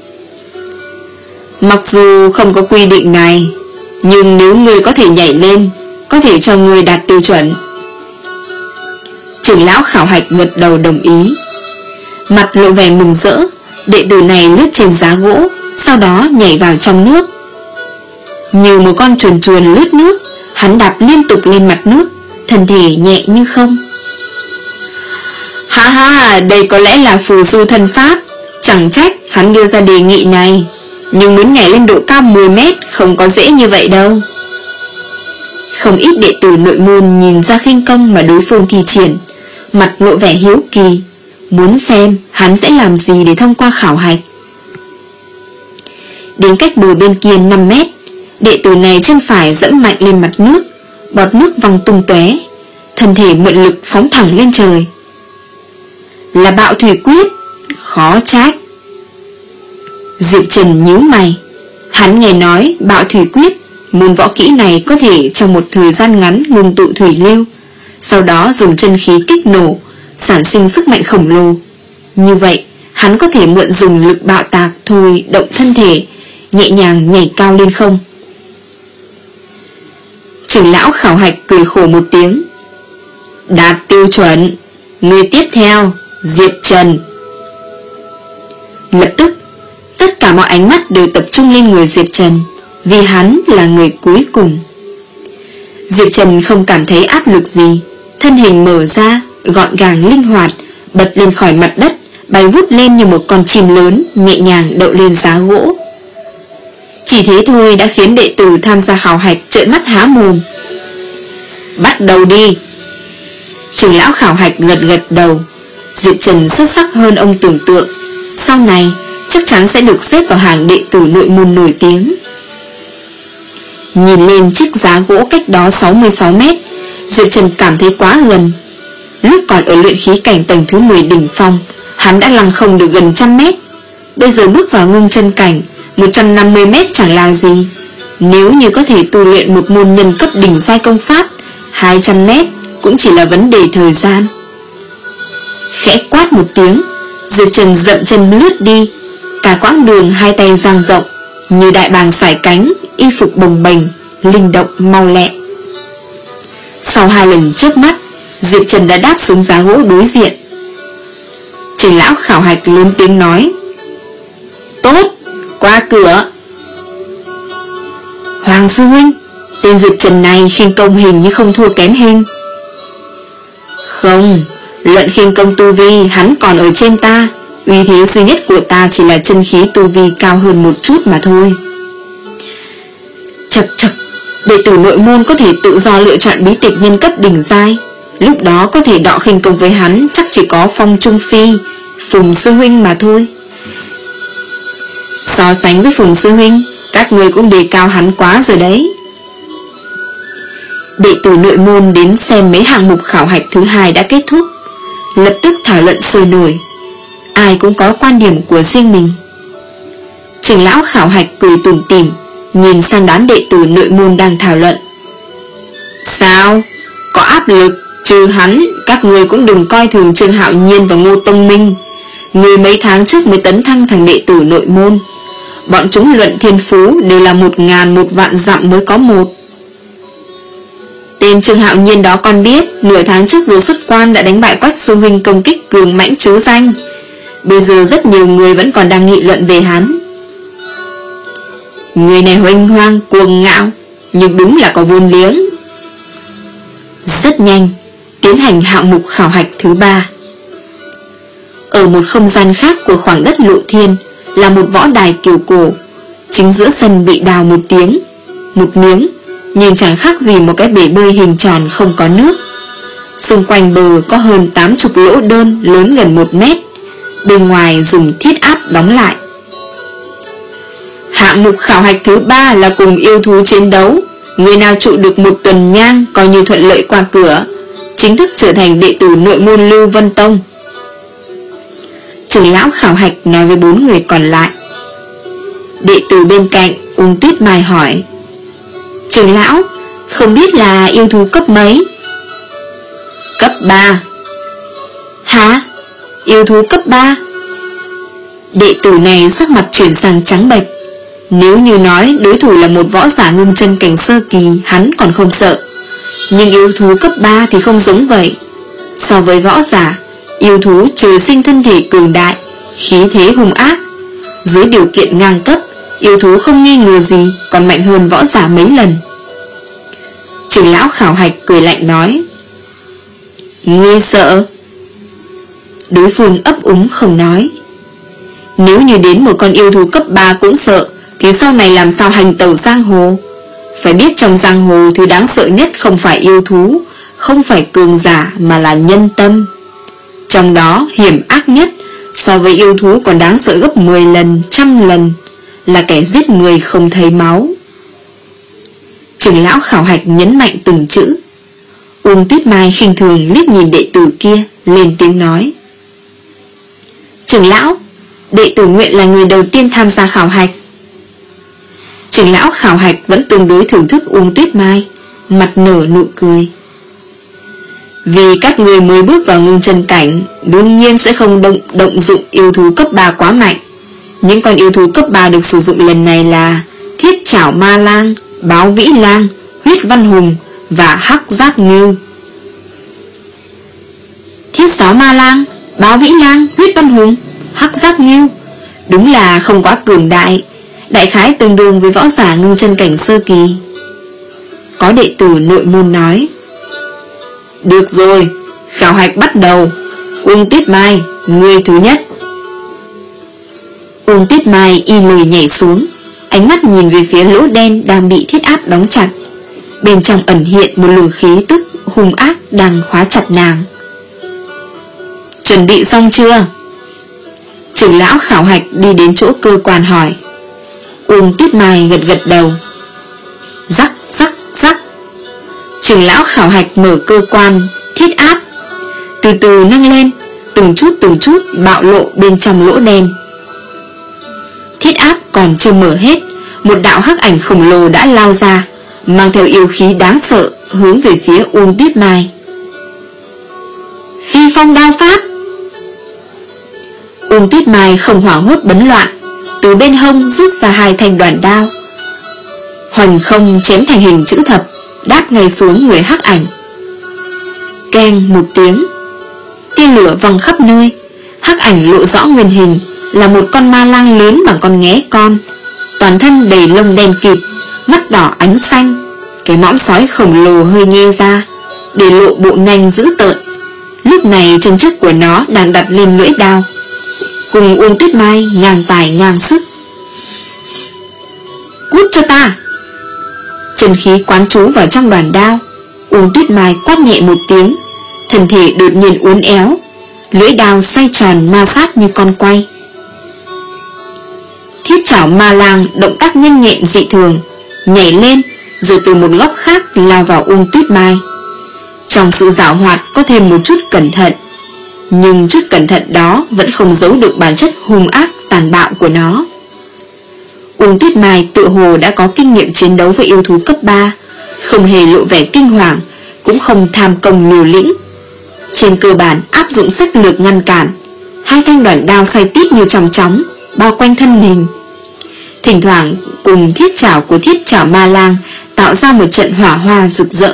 Mặc dù không có quy định này, nhưng nếu người có thể nhảy lên, có thể cho người đạt tiêu chuẩn. Trưởng lão Khảo Hạch gật đầu đồng ý. Mặt lộ vẻ mừng rỡ, đệ tử này lướt trên giá gỗ, sau đó nhảy vào trong nước. Như một con chuồn chuồn lướt nước, hắn đạp liên tục lên mặt nước, thân thể nhẹ như không. Ha ha, đây có lẽ là phù du thân pháp, chẳng trách hắn đưa ra đề nghị này. Nhưng muốn nhảy lên độ cao mười mét không có dễ như vậy đâu. Không ít đệ tử nội môn nhìn ra khinh công mà đối phương thi triển, mặt lộ vẻ hiếu kỳ, muốn xem hắn sẽ làm gì để thông qua khảo hạch. Đến cách bờ bên kia năm mét, đệ tử này chân phải dẫm mạnh lên mặt nước, bọt nước văng tung tóe, thân thể mượn lực phóng thẳng lên trời. Là bạo thủy quyết, khó trách. Diệp Trần nhíu mày, hắn nghe nói bạo thủy quyết, môn võ kỹ này có thể trong một thời gian ngắn ngưng tụ thủy lưu, sau đó dùng chân khí kích nổ, sản sinh sức mạnh khổng lồ. Như vậy, hắn có thể mượn dùng lực bạo tạc thôi động thân thể, nhẹ nhàng nhảy cao lên không. Trưởng lão Khảo Hạch cười khổ một tiếng. Đạt tiêu chuẩn. Người tiếp theo, Diệp Trần. Lập tức, tất cả mọi ánh mắt đều tập trung lên người Diệp Trần, vì hắn là người cuối cùng. Diệp Trần không cảm thấy áp lực gì, thân hình mở ra, gọn gàng linh hoạt, bật lên khỏi mặt đất, bay vút lên như một con chim lớn, nhẹ nhàng đậu lên giá gỗ. Chỉ thế thôi đã khiến đệ tử tham gia khảo hạch trợn mắt há mồm. Bắt đầu đi. Trưởng lão Khảo Hạch gật gật đầu. Diệp Trần xuất sắc hơn ông tưởng tượng, sau này chắc chắn sẽ được xếp vào hàng đệ tử nội môn nổi tiếng. Nhìn lên chiếc giá gỗ cách đó sáu mươi sáu mét, Diệp Trần cảm thấy quá gần. Lúc còn ở luyện khí cảnh tầng thứ mười đỉnh phong, hắn đã lăng không được gần trăm mét. Bây giờ bước vào ngưng chân cảnh, một trăm năm mươi mét chẳng là gì. Nếu như có thể tu luyện một môn nhân cấp đỉnh giai công pháp, Hai trăm mét cũng chỉ là vấn đề thời gian. Khẽ quát một tiếng, Diệp Trần dậm chân lướt đi. Cả quãng đường hai tay dang rộng, như đại bàng sải cánh, y phục bồng bềnh, linh động mau lẹ. Sau hai lần chớp mắt, Diệp Trần đã đáp xuống giá gỗ đối diện. Trưởng lão khảo hạch lớn tiếng nói: "Tốt, qua cửa." "Hoàng sư huynh, tên Diệp Trần này khinh công hình như không thua kém hình." "Không, luận khinh công tu vi hắn còn ở trên ta. Uy thế duy nhất của ta chỉ là chân khí tu vi cao hơn một chút mà thôi." Chật chật, đệ tử nội môn có thể tự do lựa chọn bí tịch nhân cấp đỉnh giai, lúc đó có thể đọ khinh công với hắn chắc chỉ có Phong Trung Phi, Phùng sư huynh mà thôi. So sánh với Phùng sư huynh, các người cũng đề cao hắn quá rồi đấy. Đệ tử nội môn đến xem mấy hạng mục khảo hạch thứ hai đã kết thúc, lập tức thảo luận sôi nổi. Ai cũng có quan điểm của riêng mình. Trưởng lão khảo hạch cười tủm tỉm, nhìn sang đám đệ tử nội môn đang thảo luận. "Sao? Có áp lực, trừ hắn, các người cũng đừng coi thường Trương Hạo Nhiên và Ngô Tông Minh. Người mấy tháng trước mới tấn thăng thành đệ tử nội môn. Bọn chúng luận thiên phú đều là một ngàn một vạn dặm mới có một." "Tên Trương Hạo Nhiên đó con biết, nửa tháng trước vừa xuất quan đã đánh bại Quách sư huynh công kích cường mãnh chớ danh. Bây giờ rất nhiều người vẫn còn đang nghị luận về hắn." "Người này huênh hoang, cuồng ngạo, nhưng đúng là có vốn liếng." Rất nhanh, tiến hành hạng mục khảo hạch thứ ba. Ở một không gian khác của khoảng đất lộ thiên là một võ đài kiểu cổ. Chính giữa sân bị đào một tiếng, một miếng, nhìn chẳng khác gì một cái bể bơi hình tròn không có nước. Xung quanh bờ có hơn tám chục lỗ đơn lớn gần một mét, bên ngoài dùng thiết áp đóng lại. Hạng mục khảo hạch thứ ba là cùng yêu thú chiến đấu. Người nào trụ được một tuần nhang coi như thuận lợi qua cửa, chính thức trở thành đệ tử nội môn Lưu Vân Tông. Trưởng lão khảo hạch nói với bốn người còn lại. Đệ tử bên cạnh Ung Tuyết Mai hỏi: "Trưởng lão, không biết là yêu thú cấp mấy?" "Cấp ba." "Hả? Yêu thú cấp ba?" Đệ tử này sắc mặt chuyển sang trắng bệch. Nếu như nói đối thủ là một võ giả ngưng chân cảnh sơ kỳ, hắn còn không sợ. Nhưng yêu thú cấp ba thì không giống vậy. So với võ giả, yêu thú trời sinh thân thể cường đại, khí thế hung ác. Dưới điều kiện ngang cấp, yêu thú không nghi ngờ gì còn mạnh hơn võ giả mấy lần. Trưởng lão khảo hạch cười lạnh nói: "Ngươi sợ?" Đối phương ấp úng không nói. Nếu như đến một con yêu thú cấp ba cũng sợ, thì sau này làm sao hành tẩu giang hồ? Phải biết trong giang hồ thứ đáng sợ nhất không phải yêu thú, không phải cường giả, mà là nhân tâm. Trong đó hiểm ác nhất, so với yêu thú còn đáng sợ gấp mười lần, trăm lần, là kẻ giết người không thấy máu. Trưởng lão khảo hạch nhấn mạnh từng chữ. Uông Tuyết Mai khinh thường liếc nhìn đệ tử kia, lên tiếng nói: "Trưởng lão, đệ tử nguyện là người đầu tiên tham gia khảo hạch." Trưởng lão khảo hạch vẫn tương đối thưởng thức Uông Tuyết Mai, mặt nở nụ cười. "Vì các người mới bước vào ngưng chân cảnh, đương nhiên sẽ không động, động dụng yêu thú cấp ba quá mạnh. Những con yêu thú cấp ba được sử dụng lần này là Thiết Chảo Ma Lang, Báo Vĩ Lang, Huyết Văn Hùng và Hắc Giáp Ngưu." Thiết Chảo Ma Lang, Báo Vĩ Lang, Huyết Văn Hùng, Hắc Giáp Ngưu, đúng là không quá cường đại, đại khái tương đương với võ giả ngưng chân cảnh sơ kỳ. Có đệ tử nội môn nói: "Được rồi, khảo hạch bắt đầu. Uông Tuyết Mai, ngươi thứ nhất." Uông Tuyết Mai y lời nhảy xuống, ánh mắt nhìn về phía lỗ đen đang bị thiết áp đóng chặt. Bên trong ẩn hiện một luồng khí tức hung ác đang khóa chặt nàng. "Chuẩn bị xong chưa?" Trưởng lão khảo hạch đi đến chỗ cơ quan hỏi. Uông Tuyết Mai gật gật đầu. Rắc rắc rắc. Trưởng lão khảo hạch mở cơ quan thiết áp, từ từ nâng lên, từng chút từng chút bạo lộ bên trong lỗ đen. Thiết áp còn chưa mở hết, một đạo hắc ảnh khổng lồ đã lao ra, mang theo yêu khí đáng sợ hướng về phía Uông Tuyết Mai. Phi phong đao pháp. Uông Tuyết Mai không hoảng hốt bấn loạn, từ bên hông rút ra hai thanh đoàn đao, hoành không chém thành hình chữ thập, đáp ngay xuống người Hắc Ảnh. Keng một tiếng, tia lửa văng khắp nơi. Hắc Ảnh lộ rõ nguyên hình là một con ma lang lớn bằng con nghé con, toàn thân đầy lông đen kịt, mắt đỏ ánh xanh. Cái mõm sói khổng lồ hơi nhê ra, để lộ bộ nanh dữ tợn. Lúc này chân trước của nó đang đặt lên lưỡi đao, cùng Uông Tuyết Mai ngang tài ngang sức. Cút cho ta! Chân khí quán trú vào trong đoàn đao. Uông Tuyết Mai quát nhẹ một tiếng, thân thể đột nhiên uốn éo, lưỡi đao xoay tròn ma sát như con quay. Thiết chảo ma lang động tác nhanh nhẹn dị thường, nhảy lên rồi từ một góc khác lao vào Uông Tuyết Mai. Trong sự giảo hoạt có thêm một chút cẩn thận, nhưng chút cẩn thận đó vẫn không giấu được bản chất hung ác tàn bạo của nó. Uông Tuyết Mai tự hồ đã có kinh nghiệm chiến đấu với yêu thú cấp ba, không hề lộ vẻ kinh hoàng, cũng không tham công liều lĩnh. Trên cơ bản áp dụng sách lược ngăn cản. Hai thanh đoàn đao xoay tít như chòng chóng bao quanh thân mình, thỉnh thoảng cùng thiết chảo của thiết chảo ma lang tạo ra một trận hỏa hoa rực rỡ.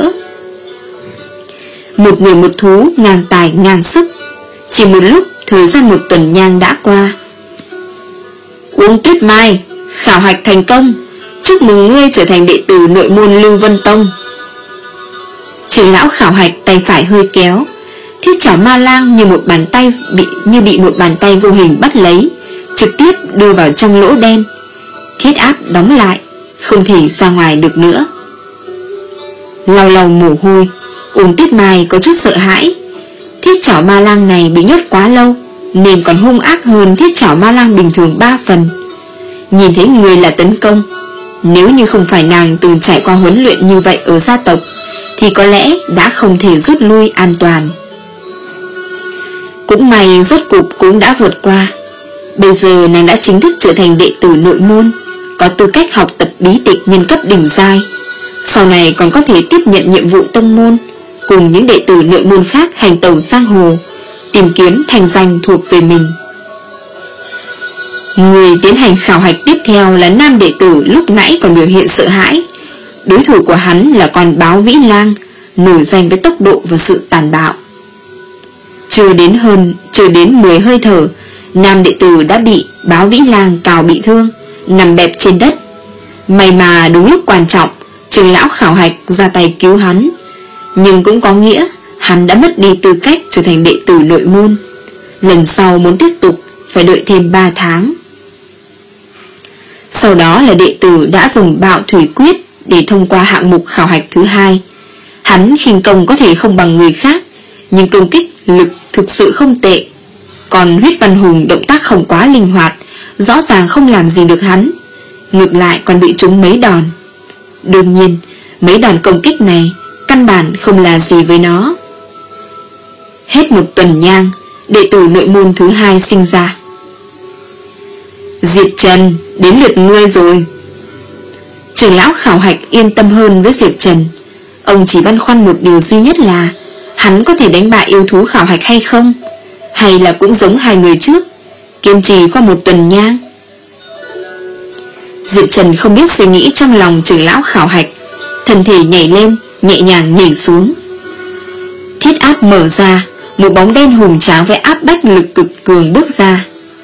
Một người một thú ngang tài ngang sức. Chỉ một lúc, thời gian một tuần nhang đã qua. Uông Tuyết Mai, khảo hạch thành công, chúc mừng ngươi trở thành đệ tử nội môn Lưu Vân Tông. Trưởng lão khảo hạch tay phải hơi kéo, thiết chảo ma lang như một bàn tay bị như bị một bàn tay vô hình bắt lấy, trực tiếp đưa vào trong lỗ đen. Thiết áp đóng lại, không thể ra ngoài được nữa. Lau lau mồ hôi, Uông Tuyết Mai có chút sợ hãi. Thiết chảo ma lang này bị nhốt quá lâu, nên còn hung ác hơn thiết chảo ma lang bình thường ba phần. Nhìn thấy người là tấn công, nếu như không phải nàng từng trải qua huấn luyện như vậy ở gia tộc, thì có lẽ đã không thể rút lui an toàn. Cũng may rốt cục cũng đã vượt qua. Bây giờ nàng đã chính thức trở thành đệ tử nội môn, có tư cách học tập bí tịch nhân cấp đỉnh giai. Sau này còn có thể tiếp nhận nhiệm vụ tông môn, cùng những đệ tử nội môn khác hành tẩu giang hồ, tìm kiếm thành danh thuộc về mình. Người tiến hành khảo hạch tiếp theo là nam đệ tử lúc nãy còn biểu hiện sợ hãi. Đối thủ của hắn là con báo Vĩ Lang, nổi danh với tốc độ và sự tàn bạo. Chưa đến hơn Chưa đến mười hơi thở, nam đệ tử đã bị báo Vĩ Lang cào bị thương, nằm bẹp trên đất. May mà đúng lúc quan trọng, trưởng lão khảo hạch ra tay cứu hắn, nhưng cũng có nghĩa hắn đã mất đi tư cách trở thành đệ tử nội môn. Lần sau muốn tiếp tục phải đợi thêm ba tháng. Sau đó là đệ tử đã dùng bạo thủy quyết để thông qua hạng mục khảo hạch thứ hai. Hắn khinh công có thể không bằng người khác, nhưng công kích lực thực sự không tệ. Còn Huyết Văn Hùng động tác không quá linh hoạt, rõ ràng không làm gì được hắn, ngược lại còn bị trúng mấy đòn. Đương nhiên, mấy đòn công kích này căn bản không là gì với nó. Hết một tuần nhang, đệ tử nội môn thứ hai sinh ra. Diệp Trần, đến lượt ngươi rồi. Trưởng lão khảo hạch yên tâm hơn với Diệp Trần. Ông chỉ băn khoăn một điều duy nhất là hắn có thể đánh bại yêu thú khảo hạch hay không, hay là cũng giống hai người trước, kiên trì qua một tuần nhang. Diệp Trần không biết suy nghĩ trong lòng trưởng lão khảo hạch, thân thể nhảy lên, nhẹ nhàng nhảy xuống. Thiết áp mở ra, một bóng đen hùng tráng với áp bách lực cực cường bước ra.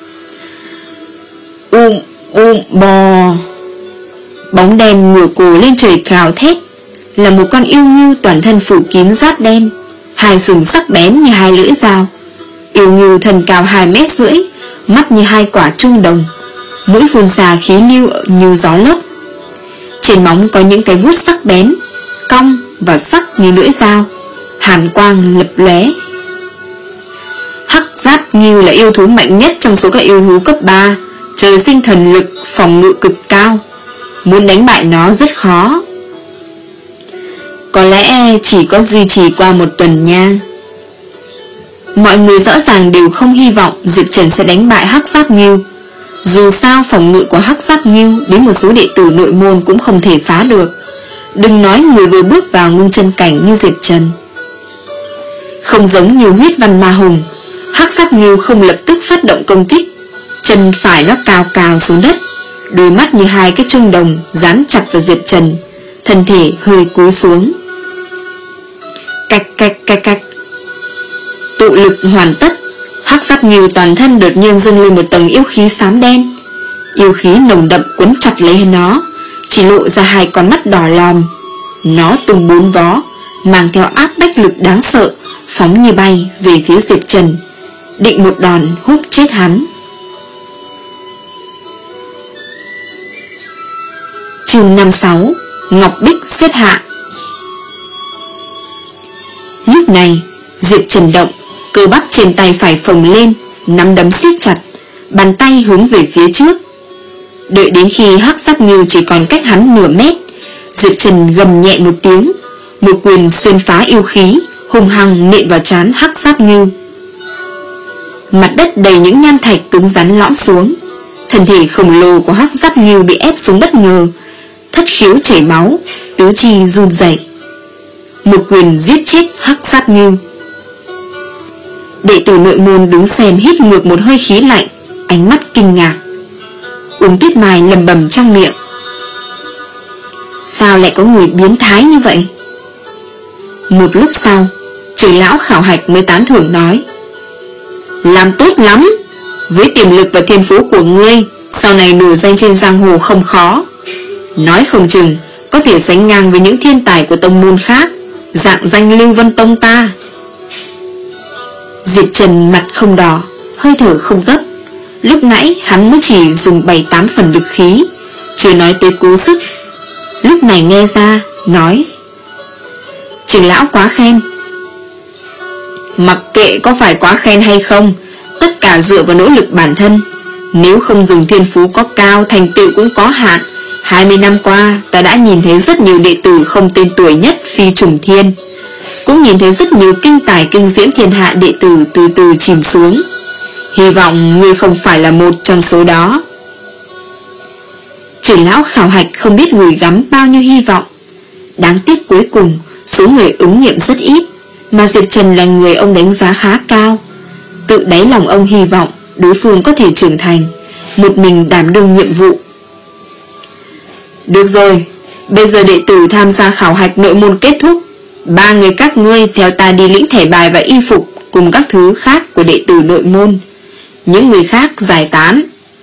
Um, um, bò. Bóng đen ngửa cổ lên trời gào thét, là một con yêu ngưu toàn thân phủ kín giáp đen, hai sừng sắc bén như hai lưỡi dao. Yêu ngưu thân cao hai mét rưỡi, mắt như hai quả trung đồng, mũi phun ra khí lưu như gió lốc. Trên móng có những cái vuốt sắc bén, cong và sắc như lưỡi dao, hàn quang lập lóe. Hắc giáp ngưu là yêu thú mạnh nhất trong số các yêu thú cấp ba, trời sinh thần lực, phòng ngự cực cao. Muốn đánh bại nó rất khó. Có lẽ chỉ có duy trì qua một tuần nhang. Mọi người rõ ràng đều không hy vọng Diệp Trần sẽ đánh bại Hắc Giáp Ngưu. Dù sao phòng ngự của Hắc Giáp Ngưu đến một số đệ tử nội môn cũng không thể phá được. Đừng nói người vừa bước vào ngưng chân cảnh như Diệp Trần. Không giống như huyết văn ma hùng, hắc sắc nghiêu không lập tức phát động công kích. Chân phải nó cào cào xuống đất, đôi mắt như hai cái chuông đồng dán chặt vào Diệp Trần, thân thể hơi cúi xuống. Cạch cạch cạch cạch. Tụ lực hoàn tất, hắc sắc nghiêu toàn thân đột nhiên dâng lên một tầng yêu khí xám đen. Yêu khí nồng đậm cuốn chặt lấy nó, chỉ lộ ra hai con mắt đỏ lòm. Nó tung bốn vó, mang theo áp bách lực đáng sợ, phóng như bay về phía Diệp Trần, định một đòn húc chết hắn. Chương năm mươi sáu. Ngọc Bích xếp hạ. Lúc này Diệp Trần động, cơ bắp trên tay phải phồng lên, nắm đấm siết chặt, bàn tay hướng về phía trước. Đợi đến khi hắc sắc nghiêu chỉ còn cách hắn nửa mét, Diệp Trần gầm nhẹ một tiếng, một quyền xuyên phá yêu khí, hung hăng nện vào trán hắc sắc nghiêu. Mặt đất đầy những nham thạch cứng rắn lõm xuống, thân thể khổng lồ của hắc sắc nghiêu bị ép xuống bất ngờ, thất khiếu chảy máu, tứ chi run rẩy. Một quyền giết chết hắc sắc nghiêu. Đệ tử nội môn đứng xem hít ngược một hơi khí lạnh, ánh mắt kinh ngạc. Uông Tuyết Mai lẩm bẩm trong miệng: sao lại có người biến thái như vậy? Một lúc sau, trưởng lão Khảo Hạch mới tán thưởng nói: làm tốt lắm, với tiềm lực và thiên phú của ngươi, sau này nổi danh trên giang hồ không khó. Nói không chừng có thể sánh ngang với những thiên tài của tông môn khác, dạng danh Lưu Vân Tông ta. Diệp Trần mặt không đỏ, hơi thở không gấp. Lúc nãy hắn mới chỉ dùng bảy tám phần lực khí, chưa nói tới cố sức. Lúc này nghe ra, nói: trưởng lão quá khen. Mặc kệ có phải quá khen hay không, tất cả dựa vào nỗ lực bản thân. Nếu không dùng thiên phú có cao, thành tựu cũng có hạn. Hai mươi năm qua, ta đã nhìn thấy rất nhiều đệ tử không tên tuổi nhất phi trùng thiên, cũng nhìn thấy rất nhiều kinh tài kinh diễm thiên hạ đệ tử từ từ chìm xuống. Hy vọng ngươi không phải là một trong số đó. Trưởng lão Khảo Hạch không biết gửi gắm bao nhiêu hy vọng. Đáng tiếc cuối cùng số người ứng nghiệm rất ít, mà Diệp Trần là người ông đánh giá khá cao. Tự đáy lòng ông hy vọng đối phương có thể trưởng thành, một mình đảm đương nhiệm vụ. Được rồi, bây giờ đệ tử tham gia khảo hạch nội môn kết thúc. Ba người các ngươi theo ta đi lĩnh thẻ bài và y phục cùng các thứ khác của đệ tử nội môn. Những người khác giải tán.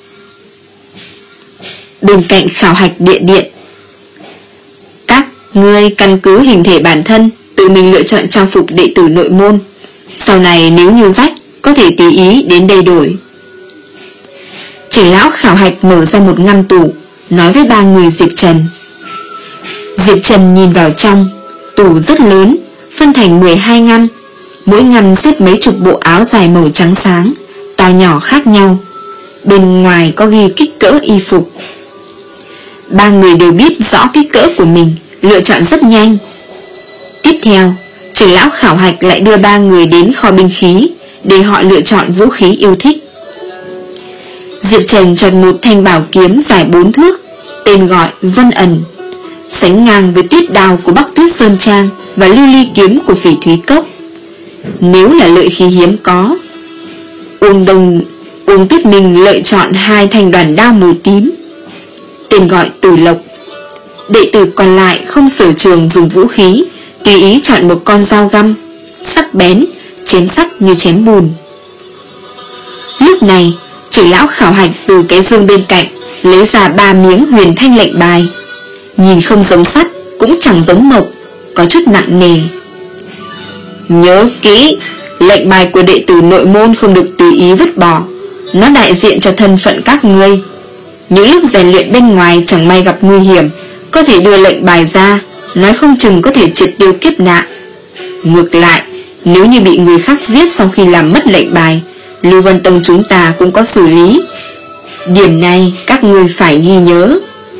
Bên cạnh khảo hạch địa điện, các ngươi căn cứ hình thể bản thân tự mình lựa chọn trang phục đệ tử nội môn. Sau này nếu như rách, có thể tùy ý đến đây đổi. Trưởng lão Khảo Hạch mở ra một ngăn tủ, nói với ba người Diệp Trần. Diệp Trần nhìn vào trong, tủ rất lớn, phân thành mười hai ngăn. Mỗi ngăn xếp mấy chục bộ áo dài màu trắng sáng, to nhỏ khác nhau. Bên ngoài có ghi kích cỡ y phục. Ba người đều biết rõ kích cỡ của mình, lựa chọn rất nhanh. Tiếp theo, trưởng lão Khảo Hạch lại đưa ba người đến kho binh khí để họ lựa chọn vũ khí yêu thích. Diệp Trần chọn một thanh bảo kiếm dài bốn thước, tên gọi Vân Ẩn, sánh ngang với tuyết đao của Bắc Tuyết Sơn Trang và lưu ly kiếm của Phỉ Thúy Cốc. Nếu là lợi khí hiếm có. Uông Đông Uông Tuyết Minh lựa chọn hai thanh đoàn đao màu tím, tên gọi Tử Lộc. Đệ tử còn lại không sở trường dùng vũ khí, tùy ý chọn một con dao găm, sắc bén, chém sắc như chém bùn. Lúc này, trưởng lão Khảo Hạch từ cái dương bên cạnh lấy ra ba miếng huyền thanh lệnh bài. Nhìn không giống sắt, cũng chẳng giống mộc, có chút nặng nề. Nhớ kỹ, lệnh bài của đệ tử nội môn không được tùy ý vứt bỏ, nó đại diện cho thân phận các ngươi. Những lúc rèn luyện bên ngoài chẳng may gặp nguy hiểm, có thể đưa lệnh bài ra, nói không chừng có thể triệt tiêu kiếp nạn. Ngược lại, nếu như bị người khác giết sau khi làm mất lệnh bài, Lưu Vân Tông chúng ta cũng có xử lý. Điểm này các ngươi phải ghi nhớ.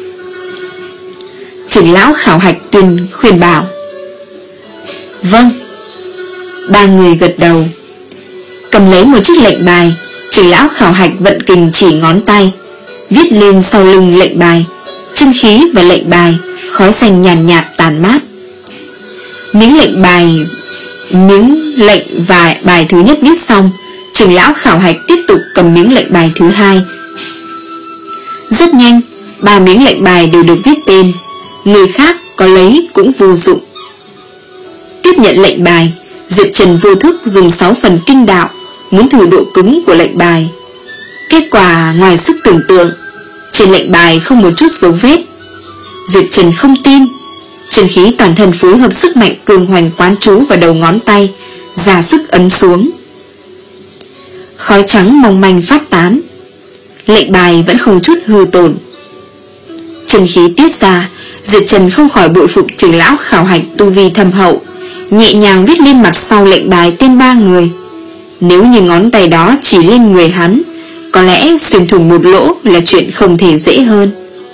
Trưởng lão Khảo Hạch tuyên khuyên bảo. Vâng. Ba người gật đầu. Cầm lấy một chiếc lệnh bài, trưởng lão Khảo Hạch vận kình chỉ ngón tay, viết lên sau lưng lệnh bài, chân khí và lệnh bài khói xanh nhàn nhạt, nhạt tàn mát. Miếng lệnh bài Miếng lệnh và bài thứ nhất viết xong, trưởng lão khảo hạch tiếp tục cầm miếng lệnh bài thứ hai. Rất nhanh, ba miếng lệnh bài đều được viết tên. Người khác có lấy cũng vô dụng. Tiếp nhận lệnh bài, Diệp Trần vô thức dùng sáu phần kinh đạo muốn thử độ cứng của lệnh bài. Kết quả ngoài sức tưởng tượng, trên lệnh bài không một chút dấu vết. Diệp Trần không tin. Chân khí toàn thân phối hợp sức mạnh cường hoành quán trú vào đầu ngón tay, ra sức ấn xuống. Khói trắng mong manh phát tán. Lệnh bài vẫn không chút hư tổn. Chân khí tiết ra, Diệp Trần không khỏi bội phục trưởng lão khảo hạch tu vi thâm hậu, nhẹ nhàng viết lên mặt sau lệnh bài tên ba người. Nếu như ngón tay đó chỉ lên người hắn, có lẽ xuyên thủng một lỗ là chuyện không thể dễ hơn.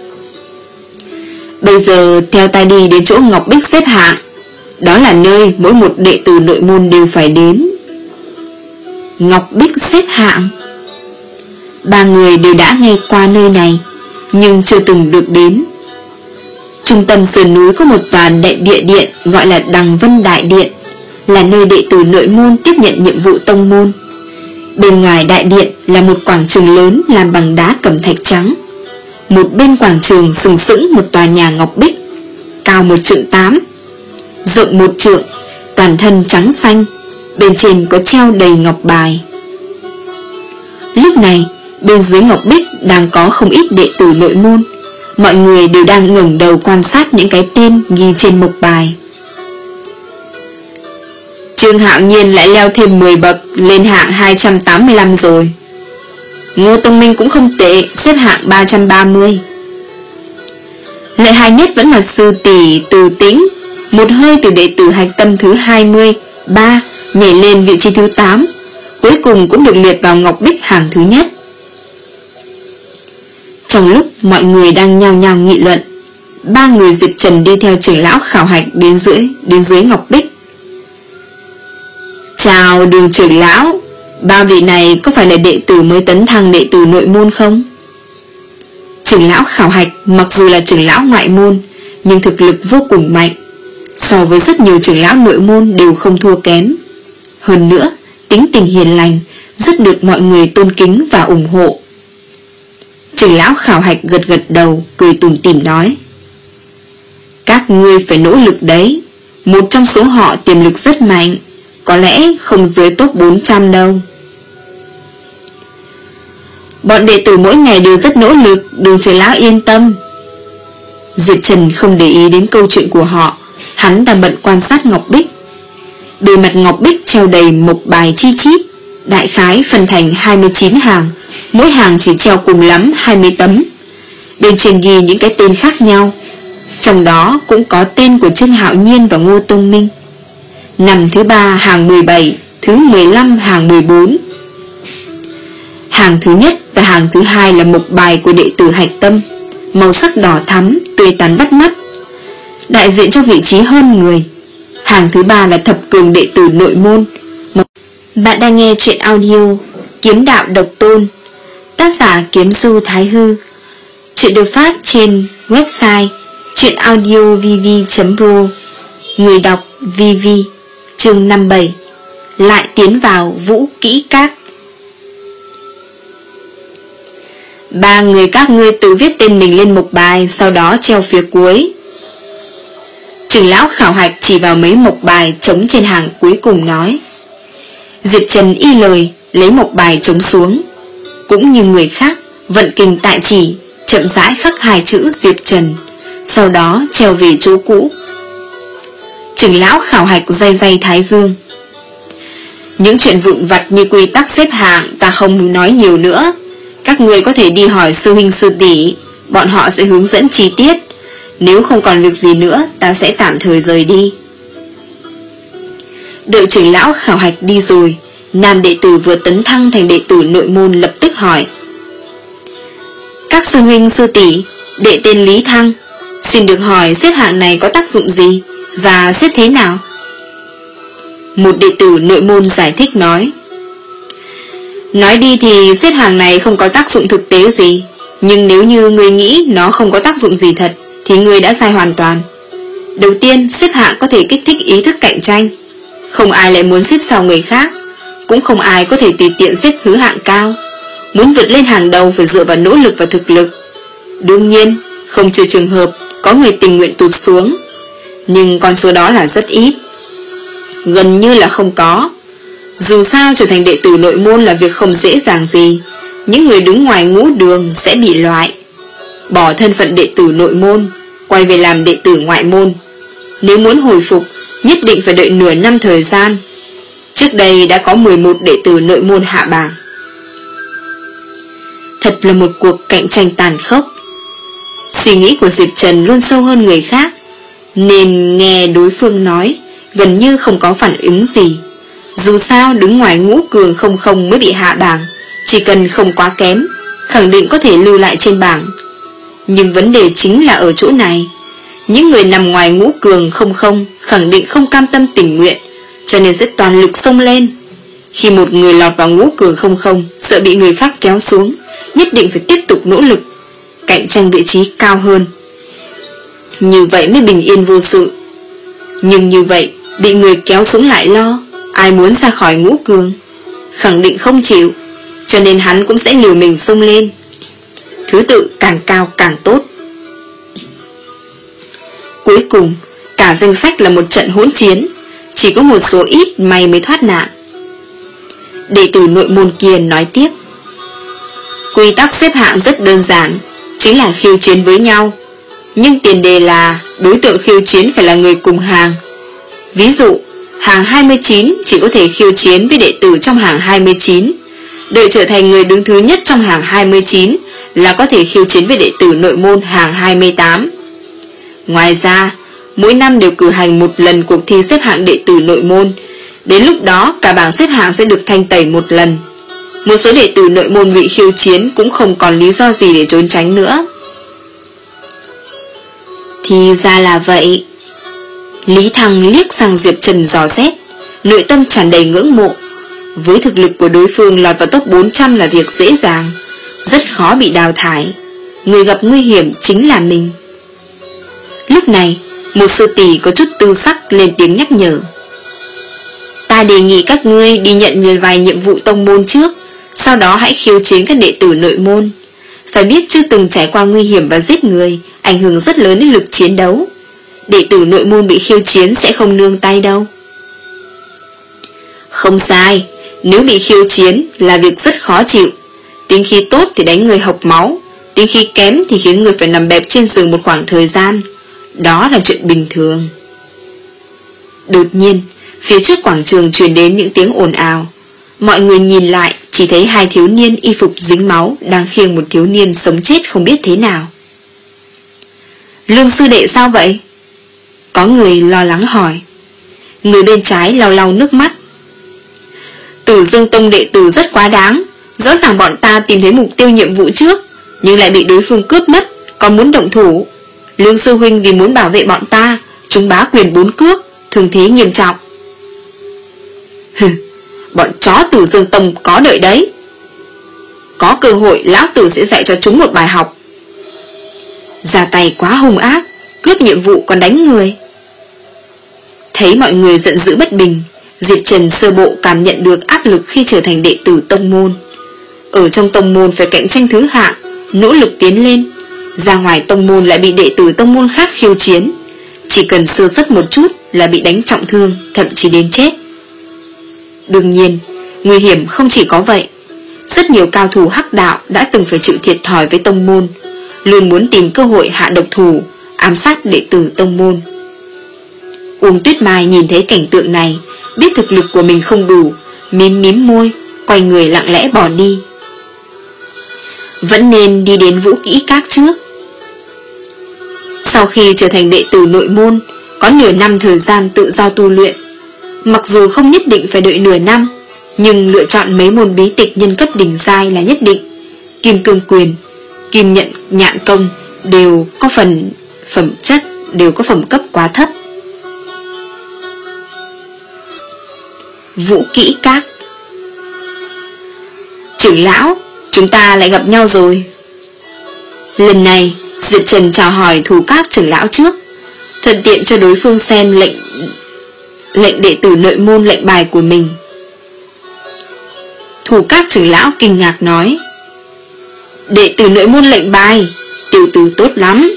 Bây giờ theo ta đi đến chỗ Ngọc Bích xếp hạng. Đó là nơi mỗi một đệ tử nội môn đều phải đến. Ngọc Bích xếp hạng. Ba người đều đã nghe qua nơi này, nhưng chưa từng được đến. Trung tâm sườn núi có một tòa đại địa điện gọi là Đằng Vân Đại Điện, là nơi đệ tử nội môn tiếp nhận nhiệm vụ tông môn. Bên ngoài đại điện là một quảng trường lớn làm bằng đá cẩm thạch trắng. Một bên quảng trường sừng sững một tòa nhà ngọc bích, cao một trượng tám, rộng một trượng, toàn thân trắng xanh, bên trên có treo đầy ngọc bài. Lúc này, bên dưới ngọc bích đang có không ít đệ tử nội môn. Mọi người đều đang ngẩng đầu quan sát những cái tên ghi trên mộc bài. Trương Hạo Nhiên lại leo thêm mười bậc lên hạng hai trăm tám mươi lăm rồi. Ngô Tông Minh cũng không tệ, xếp hạng ba trăm ba mươi. Lợi hại nhất vẫn là sư tỷ Từ Tĩnh, một hơi từ đệ tử hạch tâm thứ hai mươi ba nhảy lên vị trí thứ tám, cuối cùng cũng được liệt vào ngọc bích hàng thứ nhất. Trong lúc mọi người đang nhao nhao nghị luận, ba người Diệp Trần đi theo trưởng lão khảo hạch đến dưới đến dưới ngọc bích. Chào Đường trưởng lão, ba vị này có phải là đệ tử mới tấn thăng đệ tử nội môn không? Trưởng lão khảo hạch mặc dù là trưởng lão ngoại môn, nhưng thực lực vô cùng mạnh, so với rất nhiều trưởng lão nội môn đều không thua kém. Hơn nữa, tính tình hiền lành, rất được mọi người tôn kính và ủng hộ. Trưởng lão khảo hạch gật gật đầu, cười tủm tỉm nói: các ngươi phải nỗ lực đấy. Một trong số họ tiềm lực rất mạnh, có lẽ không dưới top bốn trăm đâu. Bọn đệ tử mỗi ngày đều rất nỗ lực, Đường trưởng lão yên tâm. Diệp Trần không để ý đến câu chuyện của họ, hắn đang bận quan sát ngọc bích. Bề mặt ngọc bích treo đầy mộc bài chi chít, đại khái phân thành hai mươi chín hàng, mỗi hàng chỉ treo cùng lắm hai mươi tấm. Bên trên ghi những cái tên khác nhau, trong đó cũng có tên của Trương Hạo Nhiên và Ngô Tông Minh. Nằm thứ ba hàng mười bảy, thứ mười lăm hàng mười bốn. Hàng thứ nhất và hàng thứ hai là mộc bài của đệ tử hạch tâm, màu sắc đỏ thắm, tươi tắn bắt mắt, đại diện cho vị trí hơn người. Hàng thứ ba là thập cường đệ tử nội môn. Bạn đang nghe chuyện audio Kiếm Đạo Độc Tôn, tác giả Kiếm Du Thái Hư. Chuyện được phát trên website chuyenaudiovv chấm pro. Người đọc vê vê. Chương năm mươi bảy. Lại tiến vào vũ kỹ các. Ba người các ngươi tự viết tên mình lên mộc bài, sau đó treo phía cuối. Trưởng lão khảo hạch chỉ vào mấy mộc bài trống trên hàng cuối cùng nói. Diệp Trần y lời, lấy mộc bài trống xuống, cũng như người khác vận kình tại chỉ, chậm rãi khắc hai chữ Diệp Trần, sau đó treo về chỗ cũ. Trưởng lão khảo hạch day day thái dương. Những chuyện vụn vặt như quy tắc xếp hạng ta không nói nhiều nữa, các người có thể đi hỏi sư huynh sư tỷ, bọn họ sẽ hướng dẫn chi tiết. Nếu không còn việc gì nữa, ta sẽ tạm thời rời đi. Đợi trưởng lão khảo hạch đi rồi, nam đệ tử vừa tấn thăng thành đệ tử nội môn lập tức hỏi. Các sư huynh sư tỷ, đệ tên Lý Thăng, xin được hỏi xếp hạng này có tác dụng gì và xếp thế nào? Một đệ tử nội môn giải thích nói. Nói đi thì xếp hạng này không có tác dụng thực tế gì, nhưng nếu như người nghĩ nó không có tác dụng gì thật, thì ngươi đã sai hoàn toàn. Đầu tiên, xếp hạng có thể kích thích ý thức cạnh tranh. Không ai lại muốn xếp sau người khác, cũng không ai có thể tùy tiện xếp thứ hạng cao. Muốn vượt lên hàng đầu phải dựa vào nỗ lực và thực lực. Đương nhiên, không trừ trường hợp có người tình nguyện tụt xuống, nhưng con số đó là rất ít, gần như là không có. Dù sao trở thành đệ tử nội môn là việc không dễ dàng gì. Những người đứng ngoài ngũ đường sẽ bị loại, bỏ thân phận đệ tử nội môn, quay về làm đệ tử ngoại môn. Nếu muốn hồi phục, nhất định phải đợi nửa năm thời gian. Trước đây đã có mười một đệ tử nội môn hạ bảng. Thật là một cuộc cạnh tranh tàn khốc. Suy nghĩ của Diệp Trần luôn sâu hơn người khác, nên nghe đối phương nói gần như không có phản ứng gì. Dù sao đứng ngoài ngũ cường không không mới bị hạ bảng, chỉ cần không quá kém, khẳng định có thể lưu lại trên bảng. Nhưng vấn đề chính là ở chỗ này. Những người nằm ngoài ngũ cường không không khẳng định không cam tâm tình nguyện, cho nên sẽ toàn lực xông lên. Khi một người lọt vào ngũ cường không không, sợ bị người khác kéo xuống, nhất định phải tiếp tục nỗ lực, cạnh tranh vị trí cao hơn. Như vậy mới bình yên vô sự. Nhưng như vậy, bị người kéo xuống lại lo, ai muốn ra khỏi ngũ cường? Khẳng định không chịu, cho nên hắn cũng sẽ liều mình xông lên. Thứ tự càng cao càng tốt. Cuối cùng, cả danh sách là một trận hỗn chiến, chỉ có một số ít may mới thoát nạn. Đệ tử nội môn kia nói tiếp: quy tắc xếp hạng rất đơn giản, chính là khiêu chiến với nhau, nhưng tiền đề là đối tượng khiêu chiến phải là người cùng hàng. Ví dụ, hàng hai mươi chín chỉ có thể khiêu chiến với đệ tử trong hàng hai mươi chín, đợi trở thành người đứng thứ nhất trong hàng hai mươi chín là có thể khiêu chiến với đệ tử nội môn hàng hai mươi tám. Ngoài ra, mỗi năm đều cử hành một lần cuộc thi xếp hạng đệ tử nội môn. Đến lúc đó cả bảng xếp hạng sẽ được thanh tẩy một lần. Một số đệ tử nội môn bị khiêu chiến cũng không còn lý do gì để trốn tránh nữa. Thì ra là vậy. Lý Thăng liếc sang Diệp Trần dò xét, nội tâm tràn đầy ngưỡng mộ. Với thực lực của đối phương, lọt vào top bốn trăm là việc dễ dàng, rất khó bị đào thải. Người gặp nguy hiểm chính là mình. Lúc này, một sư tỷ có chút tư sắc lên tiếng nhắc nhở: ta đề nghị các ngươi đi nhận vài nhiệm vụ tông môn trước, sau đó hãy khiêu chiến các đệ tử nội môn. Phải biết chưa từng trải qua nguy hiểm và giết người, ảnh hưởng rất lớn đến lực chiến đấu. Đệ tử nội môn bị khiêu chiến sẽ không nương tay đâu. Không sai, nếu bị khiêu chiến là việc rất khó chịu. Tính khí tốt thì đánh người hộc máu, tính khí kém thì khiến người phải nằm bẹp trên giường một khoảng thời gian. Đó là chuyện bình thường. Đột nhiên, phía trước quảng trường truyền đến những tiếng ồn ào. Mọi người nhìn lại, chỉ thấy hai thiếu niên y phục dính máu đang khiêng một thiếu niên sống chết không biết thế nào. Lương sư đệ sao vậy? Có người lo lắng hỏi. Người bên trái lau lau nước mắt. Tử Dương Tông đệ tử rất quá đáng. Rõ ràng bọn ta tìm thấy mục tiêu nhiệm vụ trước, nhưng lại bị đối phương cướp mất, còn muốn động thủ. Lương sư huynh vì muốn bảo vệ bọn ta, chúng bá quyền bốn cước, thương thế nghiêm trọng. Hừ, bọn chó Tử Dương Tông có đợi đấy. Có cơ hội lão tử sẽ dạy cho chúng một bài học. Ra tay quá hung ác, cướp nhiệm vụ còn đánh người. Thấy mọi người giận dữ bất bình, Diệp Trần sơ bộ cảm nhận được áp lực khi trở thành đệ tử tông môn. Ở trong tông môn phải cạnh tranh thứ hạng, nỗ lực tiến lên. Ra ngoài tông môn lại bị đệ tử tông môn khác khiêu chiến, chỉ cần sơ suất một chút là bị đánh trọng thương, thậm chí đến chết. Đương nhiên, nguy hiểm không chỉ có vậy. Rất nhiều cao thủ hắc đạo đã từng phải chịu thiệt thòi với tông môn, luôn muốn tìm cơ hội hạ độc thủ, ám sát đệ tử tông môn. Uông Tuyết Mai nhìn thấy cảnh tượng này, biết thực lực của mình không đủ, mím mím môi, quay người lặng lẽ bỏ đi. Vẫn nên đi đến Vũ Kỹ Các trước. Sau khi trở thành đệ tử nội môn, có nửa năm thời gian tự do tu luyện. Mặc dù không nhất định phải đợi nửa năm, nhưng lựa chọn mấy môn bí tịch nhân cấp đỉnh giai là nhất định. Kim Cương Quyền, Kim Nhận Nhạn Công đều có phần phẩm chất, đều có phẩm cấp quá thấp. Vũ Kỹ Các. Trưởng lão, chúng ta lại gặp nhau rồi. Lần này Diệp Trần chào hỏi thủ các trưởng lão trước, thuận tiện cho đối phương xem lệnh lệnh đệ tử nội môn lệnh bài của mình. Thủ các trưởng lão kinh ngạc nói: đệ tử nội môn lệnh bài, tiểu tử tốt lắm.